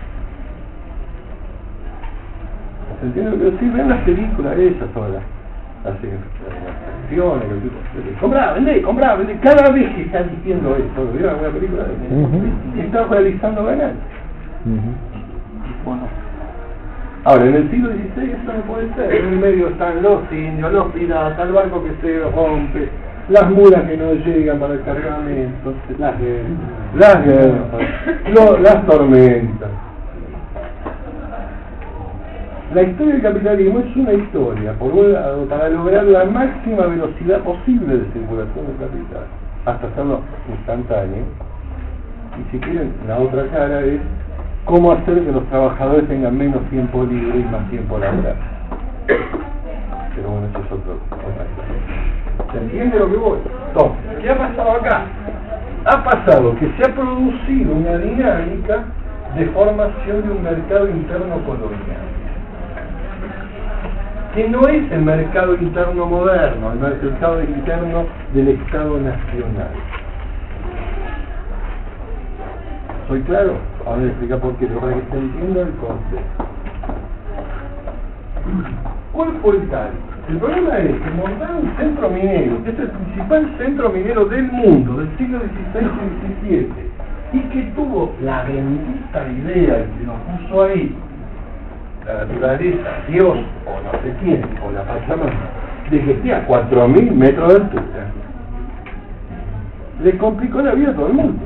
¿Se entiende? Pero sí, vean las películas esas todas, las acciones, comprá, vendé, comprá, vendé, cada vez que está diciendo esto, ¿lo vieron alguna película? Uh-huh. Está realizando ganancias. Uh-huh. Bueno. Ahora, en el siglo dieciséis eso no puede ser. En el medio están los indios, los piratas, el barco que se rompe, las mulas que no llegan para el cargamento, las guerras, las, guerras, lo, las tormentas. La historia del capitalismo es una historia por, para lograr la máxima velocidad posible de circulación del capital, hasta hacerlo instantáneo. Y si quieren, la otra cara es cómo hacer que los trabajadores tengan menos tiempo libre y más tiempo laboral. Pero bueno, eso es otro, otra cosa. ¿Se entiende lo que voy? Entonces, ¿qué ha pasado acá? Ha pasado que se ha producido una dinámica de formación de un mercado interno colonial, que no es el mercado interno moderno, el mercado interno del Estado nacional. ¿Soy claro? Ahora voy a explicar por qué, para que se entienda el concepto. ¿Cuál fue el tal? El problema es que montar un centro minero, que es el principal centro minero del mundo, del siglo dieciséis y diecisiete, y que tuvo la bendita idea que nos puso ahí la naturaleza, Dios, o no sé quién, o la Pachamama, de que esté a cuatro mil metros de altura, le complicó la vida a todo el mundo.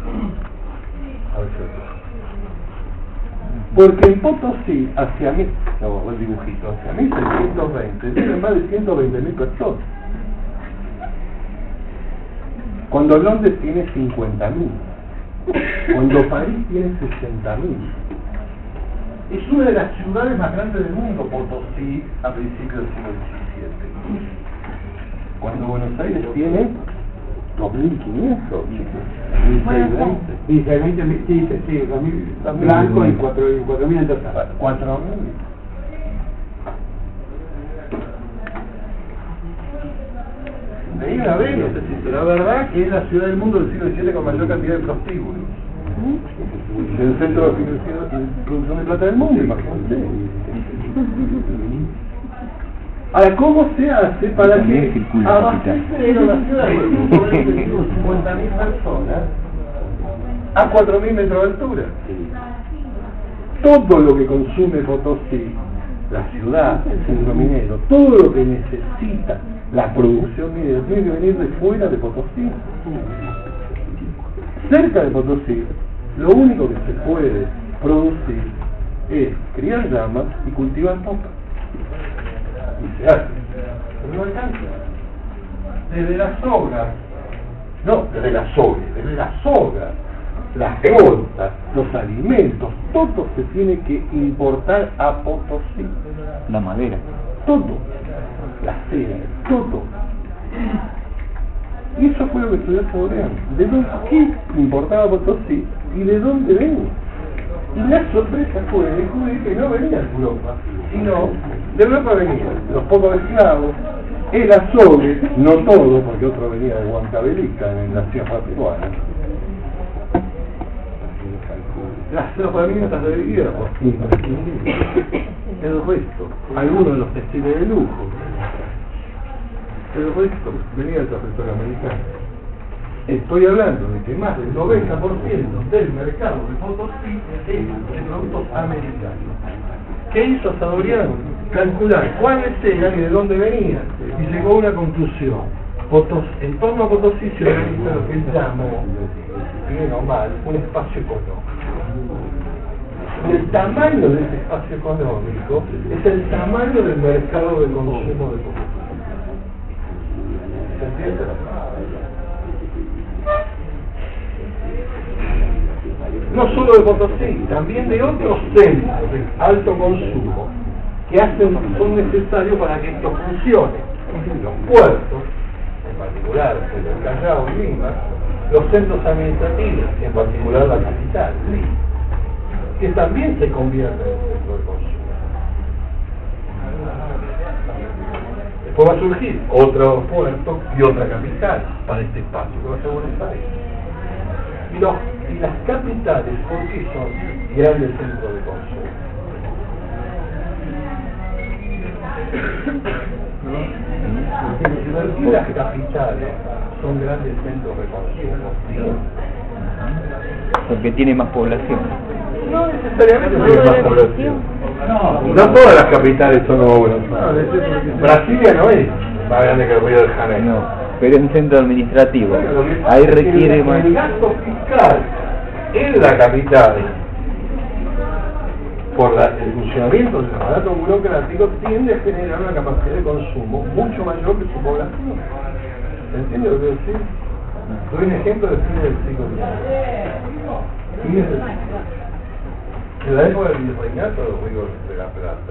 Porque en Potosí, hacia mí, no, el dibujito, hacia mil seiscientos veinte, tienen más de ciento veinte mil personas. Cuando Londres tiene cincuenta mil, cuando París tiene sesenta mil. Es una de las ciudades más grandes del mundo, Potosí, a principios del siglo diecisiete. Cuando Buenos Aires tiene dos mil quinientos, mil seiscientos veinte. mil seiscientos veinte, sí, sí, dos mil blancos y cuatro mil en total. cuatro mil. Leí una vez, no sé si será verdad, que es la ciudad del mundo del siglo diecisiete con mayor cantidad de prostíbulos. Es el centro de producción de plata del mundo, imagínate. Ahora, ¿cómo se hace para que abastezca la ciudad de cincuenta mil personas a cuatro mil metros de altura? Todo lo que consume Potosí, la ciudad, el centro minero, todo lo que necesita la producción minera tiene que venir de fuera de Potosí. Cerca de Potosí, lo único que se puede producir es criar llamas y cultivar coca. Y se hace, pero no alcanza. Desde las sogas, no, desde las sogas, desde las sogas, las bolsas, los alimentos, todo se tiene que importar a Potosí. La madera. Todo. La seda, todo. Y eso fue lo que estudió Saboreano. ¿De dónde, qué importaba Potosí y de dónde venía? Y la sorpresa fue descubrir que no venía de Europa, sino de Europa venían los pocos esclavos, el azogue, no todo, porque otro venía de Huancavelica, en la sierra peruana. Las herramientas de vida, por el resto, algunos de los textiles de lujo, el resto venía del territorio americano. Estoy hablando de que más del noventa por ciento del mercado de Potosí es de productos americanos. ¿Qué hizo Saboreano? Calcular cuáles eran y de dónde venían, y llegó a una conclusión. Potos, en torno a Potosí se organiza lo que él llamó, bien o mal, un espacio económico. El tamaño de ese espacio económico es el tamaño del mercado de consumo de Potosí. ¿Se entiende? No solo de Potosí, también de otros centros de alto consumo que hacen, son necesarios para que esto funcione. Los puertos, en particular el Callao y Lima, los centros administrativos, en particular la capital, Lima, que también se convierte en un centro de consumo. Después va a surgir otro puerto y otra capital para este espacio, que va a ser Buenos Aires. Y, los, y las capitales, ¿por qué son grandes centros de consumo? ¿Por qué las capitales son grandes centros de consumo? Porque tiene más población. No necesariamente tiene más población. No todas las capitales son obras. Brasilia no es más grande que el Río de Janeiro. No, pero es un centro administrativo. Ahí requiere más. El gasto fiscal en la capital, por la, el funcionamiento del aparato burocrático, tiende a generar una capacidad de consumo mucho mayor que su población. ¿Se entiende lo que quiero decir? Doy un ejemplo del fin del siglo diez. En la época del virreinato de los Ríos de la Plata,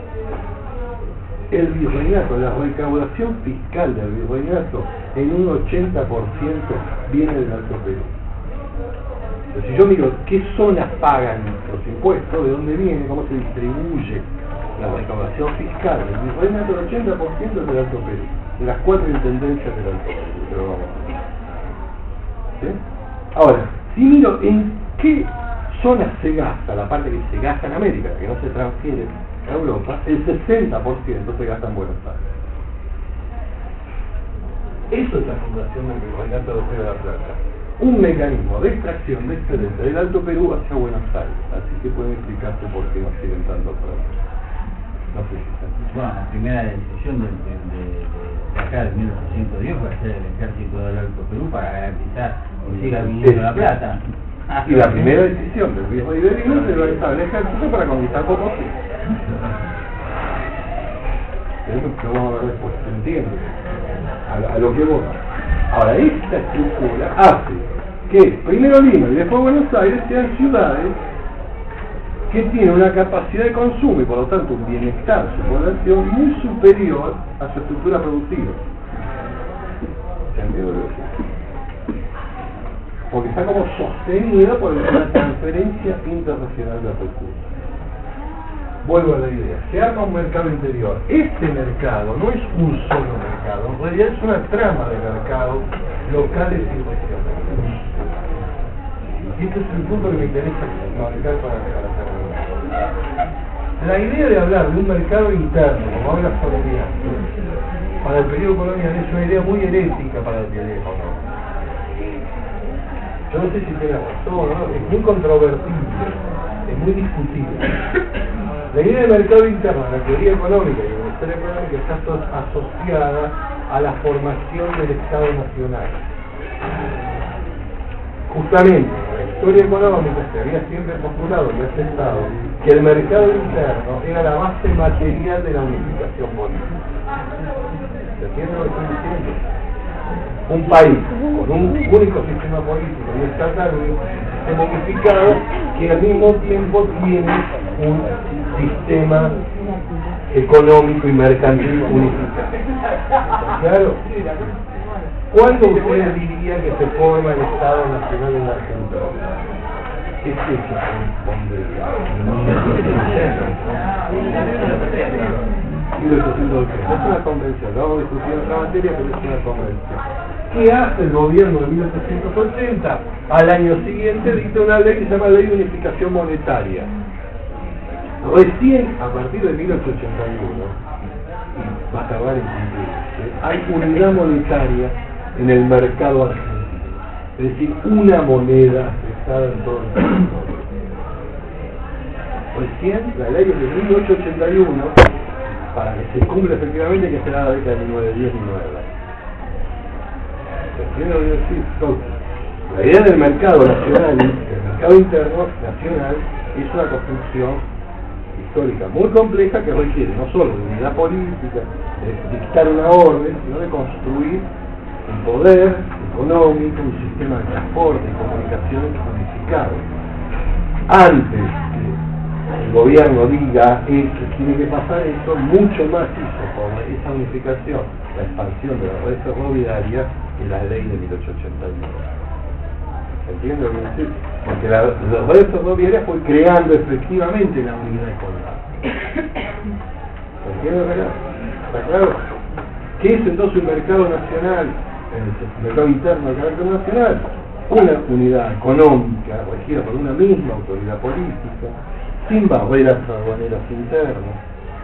el virreinato, la recaudación fiscal del virreinato en un ochenta por ciento viene del Alto Perú. Pero si yo miro qué zonas pagan los impuestos, de dónde viene, cómo se distribuye la recaudación fiscal del virreinato, el ochenta por ciento es del Alto Perú, de las cuatro intendencias del Alto Perú. Pero vamos a ver. ¿Sí? Ahora, si miro en qué zonas se gasta, la parte que se gasta en América, la que no se transfiere a Europa, el sesenta por ciento se gasta en Buenos Aires. Eso es la fundación del Virreinato de los Ríos de la Plata. Un mecanismo de extracción de excedente del Alto Perú hacia Buenos Aires. Así que pueden explicarse por qué no sirven tanto productos. No sé si está. Bueno, la primera decisión de, de, de, de acá de mil ochocientos diez fue hacer el ejército del Alto Perú para garantizar que siga viniendo la plata. Y la primera decisión del viejo Iberino se organizaba el ejército para conquistar Potosí. Eso lo vamos a ver después, ¿se entiende? A, a lo que voy. Ahora, esta estructura hace que primero Lima y después Buenos Aires sean ciudades que tienen una capacidad de consumo y por lo tanto un bienestar, su población muy superior a su estructura productiva. ¿Se entiende? Porque está como sostenida por una transferencia interregional de recursos. Vuelvo a la idea, se arma un mercado interior. Este mercado no es un solo mercado, en realidad es una trama de mercados locales y regionales. Y este es el punto que me interesa marcar para, para terminar. La idea de hablar de un mercado interno, como habla Saboreano, para el periodo colonial es una idea muy herética para el periodo económico. Yo no sé si tiene razón, ¿no? Es muy controvertible, es muy discutible. La idea de mercado interno, la teoría económica y la historia económica está asociada a la formación del Estado Nacional. Justamente, la historia económica se había siempre postulado y aceptado que el mercado interno era la base material de la unificación política. ¿Se entiende lo que estoy diciendo? Un país con un único sistema político y estatal sistema unificado que al mismo tiempo tiene un sistema económico y mercantil unificado. ¿Claro? ¿Cuándo ustedes dirían que se forma el Estado Nacional en la Argentina? ¿Qué fecha pondría? mil ochocientos ochenta. Es una convención, no vamos a discutir otra materia, pero es una convención. ¿Qué hace el gobierno de mil ochocientos ochenta? Al año siguiente dicta una ley que se llama Ley de Unificación Monetaria. Recién, a partir de mil ochocientos ochenta y uno, y va a acabar en cumplirse, hay unidad monetaria en el mercado argentino. Es decir, una moneda aceptada en todo el territorio. Recién, la ley es de mil ochocientos ochenta y uno, para que se cumpla efectivamente, que será la década de mil novecientos diez y mil novecientos nueve. ¿Se entiende lo que decir? Entonces, la idea del mercado nacional, del mercado interno nacional, es una construcción histórica muy compleja que requiere no solo de unidad política, de dictar una orden, sino de construir un poder económico, un sistema de transporte y comunicaciones unificado. Antes que el gobierno diga eh, que tiene que pasar eso, mucho más hizo por esa unificación, la expansión de la red ferroviaria y la ley de mil ochocientos ochenta y nueve. ¿Entiende lo que decir? Porque la, la red ferroviaria fue creando efectivamente la unidad económica. ¿Entiende lo que es? ¿Está claro? ¿Qué es entonces un mercado nacional? El mercado interno de carácter nacional, una unidad económica regida por una misma autoridad política, sin barreras aduaneras internas,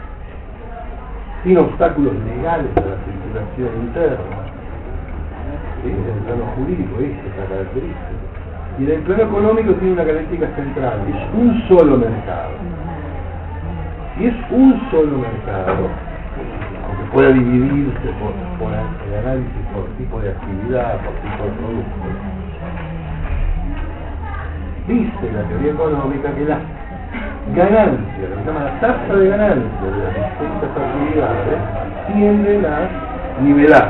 sin obstáculos legales a la circulación interna. ¿Sí? En el plano jurídico esa es la característica. Y en el plano económico tiene una característica central, es un solo mercado. Si es un solo mercado, aunque pueda dividirse por, por el análisis por tipo de actividad, por tipo de producto, dice la teoría económica que las ganancias, lo que se llama la tasa de ganancia de las distintas actividades, tienden a nivelar.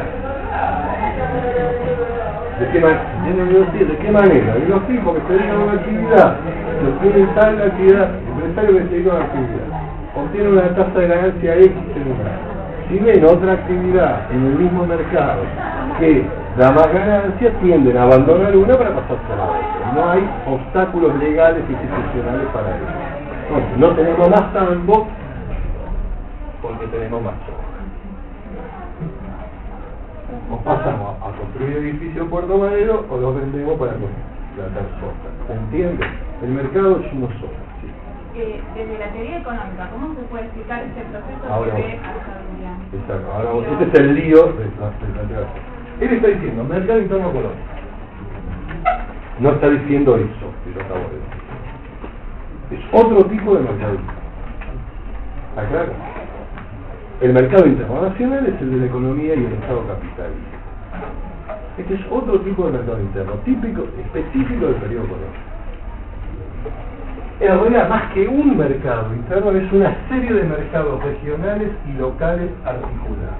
¿De qué, man ¿De qué manera? De los tipos que se dedican a una actividad, los que tienen tal actividad, empresarios que se dedican a una actividad, obtienen una tasa de ganancia X en un año. Si ven otra actividad en el mismo mercado que da más ganancia, tienden a abandonar una para pasarse a la otra. No hay obstáculos legales e institucionales para eso. Entonces, no tenemos más sandbox porque tenemos más soja. O pasamos a construir edificios en Puerto Madero o los vendemos para plantar soja. ¿Se entiende? El mercado es uno solo. ¿Sí? Eh, desde la teoría económica, ¿cómo se puede explicar este proceso ahora que ve hasta Julián? Exacto, ahora vos, este es el lío de la planteación. Él está diciendo mercado interno económico. No está diciendo eso que yo acabo de decir. Es otro tipo de mercado interno. ¿Está claro? El mercado internacional es el de la economía y el Estado capitalista. Este es otro tipo de mercado interno, típico, específico del periodo económico. En realidad, más que un mercado interno, es una serie de mercados regionales y locales articulados.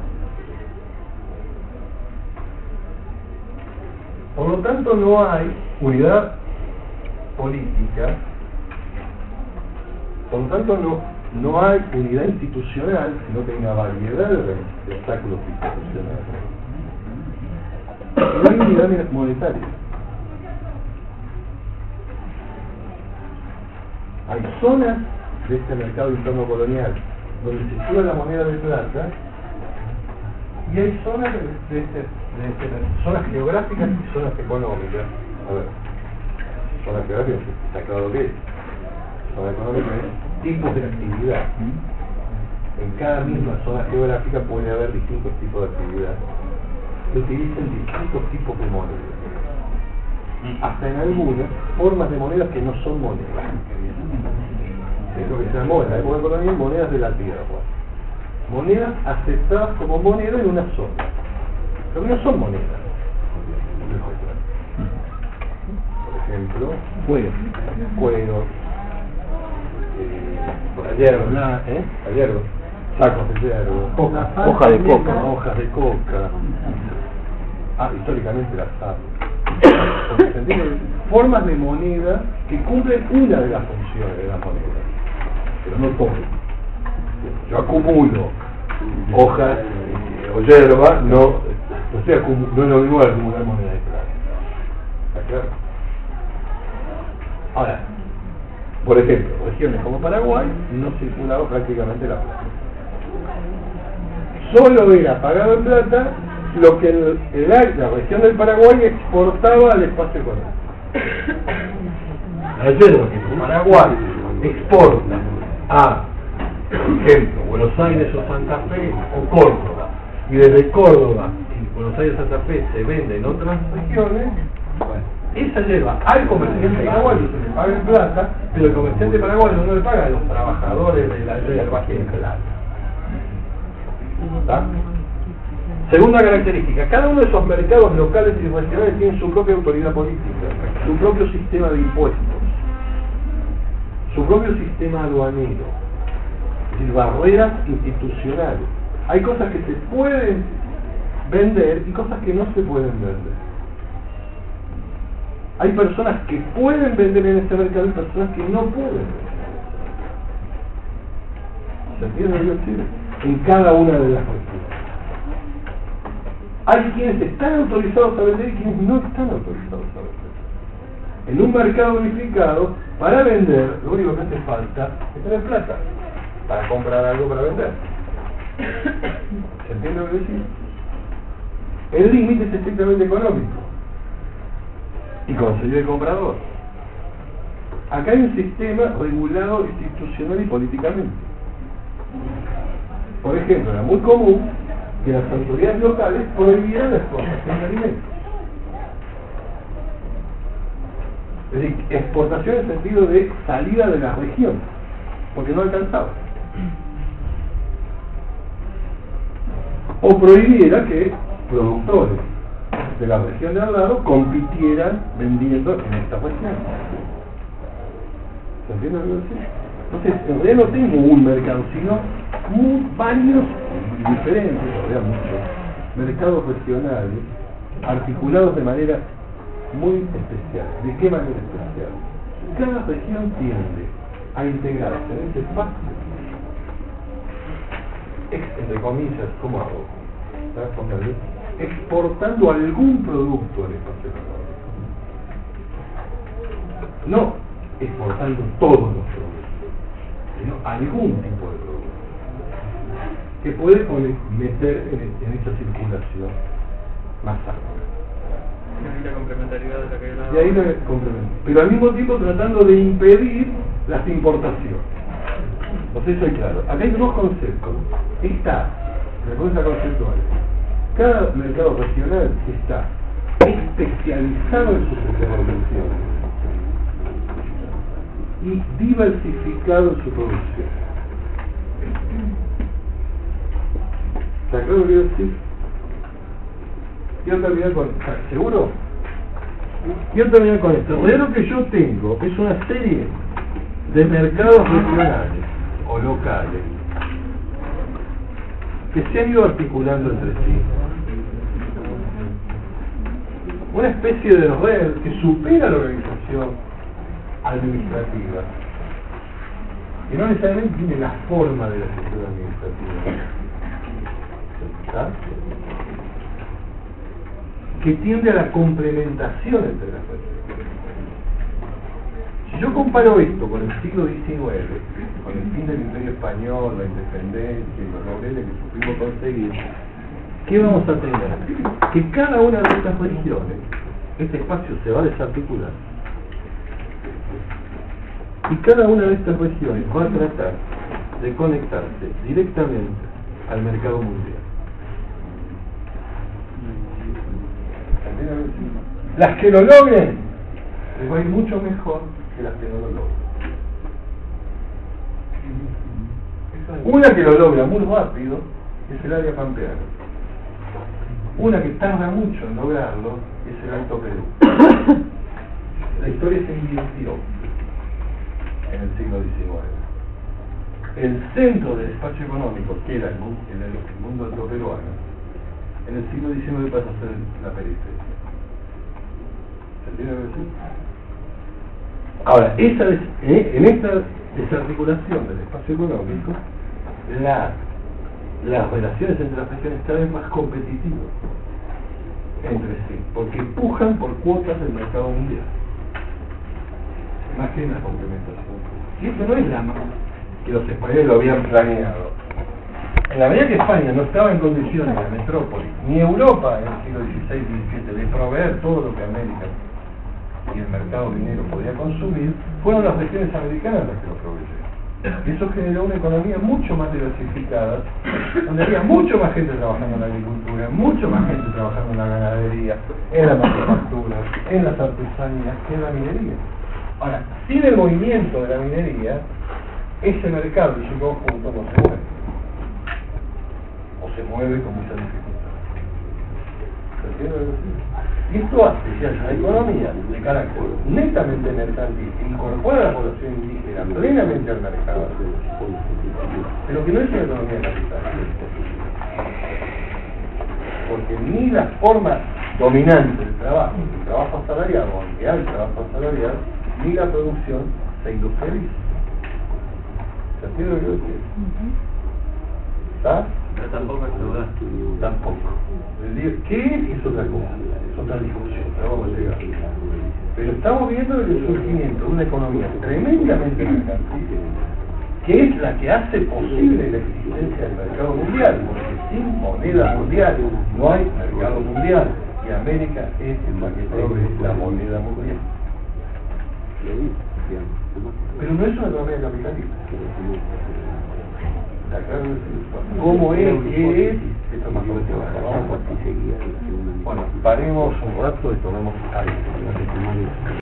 Por lo tanto, no hay unidad política, por lo tanto, no, no hay unidad institucional, sino que hay una variedad de obstáculos institucionales. No hay unidad monetaria. Hay zonas de este mercado interno colonial donde circula la moneda de plata y hay zonas de, de, este, de este, zonas geográficas y zonas económicas. A ver, zonas geográficas, está claro lo que es. Zona económica es tipos de actividad. En cada misma zona geográfica puede haber distintos tipos de actividad que utilicen distintos tipos de monedas. Hasta en algunas formas de monedas que no son monedas. Es lo que se llamó en la época colonial monedas de la tierra. Monedas aceptadas como moneda en una zona. Pero que no son monedas. Por ejemplo, Cuero. Cuero. Eh, hierba, ¿eh? La hierba. Sacos de hierba. Hoja, hoja de coca. Hojas de coca. Ah, históricamente la sal. ¿Se entiende? formas de moneda que cumplen una de las funciones de la moneda, pero no todo. Yo acumulo hojas eh, o hierba, no, no, sé, acumu- no es lo mismo acumular moneda de plata. ¿Está claro? Ahora, por ejemplo, regiones como Paraguay no circulaba prácticamente la plata. Solo era pagado en plata lo que el, el, la región del Paraguay exportaba al espacio económico. La hierba que Paraguay exporta a, por ejemplo, Buenos Aires o Santa Fe o Córdoba, y desde Córdoba y Buenos Aires o Santa Fe se vende en otras regiones, bueno, esa hierba al comerciante paraguayo se le paga en plata, pero el comerciante paraguayo no le paga a los trabajadores de la hierba en plata. ¿Está? Segunda característica, cada uno de esos mercados locales y regionales tiene su propia autoridad política, su propio sistema de impuestos, su propio sistema aduanero, es decir, barreras institucionales. Hay cosas que se pueden vender y cosas que no se pueden vender. Hay personas que pueden vender en este mercado y personas que no pueden vender. ¿Se entiende lo que decir? En cada una de las regiones. Hay quienes están autorizados a vender y quienes no están autorizados a vender. En un mercado unificado, para vender, lo único que hace falta es tener plata para comprar algo para vender. ¿Se entiende lo que decir? El límite es estrictamente económico y conseguir el comprador. Acá hay un sistema regulado institucional y políticamente. Por ejemplo, era muy común que las autoridades locales prohibieran la exportación de alimentos. Es decir, exportación en el sentido de salida de la región, porque no alcanzaba. O prohibiera que productores de la región de al lado compitieran vendiendo en esta región. ¿Se entiende lo que decir? Entonces, en realidad no tengo un mercado, sino muy, varios diferentes, o sea, muchos mercados regionales articulados de manera muy especial. ¿De qué manera especial? Cada región tiende a integrarse en ese espacio, entre comillas, ¿cómo hago? ¿Sabes? Exportando algún producto al espacio económico. No exportando todos los productos, sino algún tipo de producto que puede meter en, en esa circulación más amplia. Y la complementariedad de la que era... Y ahí la complemento. Pero al mismo tiempo tratando de impedir las importaciones. Entonces eso es claro. Acá hay dos conceptos. Está, la cosa conceptual. Cada mercado regional está especializado en sus intervenciones y diversificado en su producción. ¿Está claro lo que quiero decir? Quiero terminar con... ¿Seguro? Quiero terminar con esto. Lo que yo tengo es una serie de mercados regionales o locales que se han ido articulando entre sí. Una especie de red que supera la organización administrativa y no necesariamente tiene la forma de la estructura administrativa. ¿Está? Que tiende a la complementación entre las regiones. Si yo comparo esto con el siglo diecinueve, con el fin del Imperio Español, la independencia y los laureles que supimos conseguir, ¿qué vamos a tener? Que cada una de estas regiones, este espacio se va a desarticular. Y cada una de estas regiones va a tratar de conectarse directamente al mercado mundial. Las que lo logren les va a ir mucho mejor que las que no lo logran. Una que lo logra muy rápido es el área pampeana. Una que tarda mucho en lograrlo es el Alto Perú. La historia se invirtió en el siglo diecinueve. El centro del espacio económico, que era el mundo, el mundo alto peruano, en el siglo diecinueve pasa a ser la periferia. ¿Se entiende lo que decir? Ahora, esa des- eh, en esta desarticulación del espacio económico, la, las relaciones entre las regiones cada vez más competitivas entre sí, porque pujan por cuotas del mercado mundial, más que en la complementación. Y esto no es la que los españoles lo habían planeado. En la medida que España no estaba en condiciones, la metrópoli, ni Europa en el siglo dieciséis y diecisiete, de proveer todo lo que América y el mercado minero podía consumir, fueron las regiones americanas las que lo proveyeron. Y eso generó una economía mucho más diversificada, donde había mucho más gente trabajando en la agricultura, mucho más gente trabajando en la ganadería, en la manufactura, en las artesanías, que en la minería. Ahora, sin el movimiento de la minería, ese mercado y su conjunto no se mueve. O se mueve con mucha dificultad. ¿Se entiende lo que digo? Y esto hace que haya una economía de carácter netamente mercantil que incorpora a la población indígena plenamente al mercado, pero que no es una economía capitalista. Porque ni la forma dominante del trabajo, el trabajo asalariado, aunque hay trabajo asalariado, ni la producción se industrializa. ¿Se entiende lo que yo digo? ¿Está? Pero tampoco es feudal. Tampoco. El día, ¿qué es otra cosa? Es otra discusión, pero vamos a llegar. Pero estamos viendo el surgimiento de una economía tremendamente mercantil, que es la que hace posible la existencia del mercado mundial, porque sin moneda mundial no hay mercado mundial, y América es la que provee la moneda mundial. Pero no es una economía capitalista. Está claro decir, ¿cómo es? ¿Qué es? Esto más o menos vamos a... Bueno, paremos un rato y tomemos aire.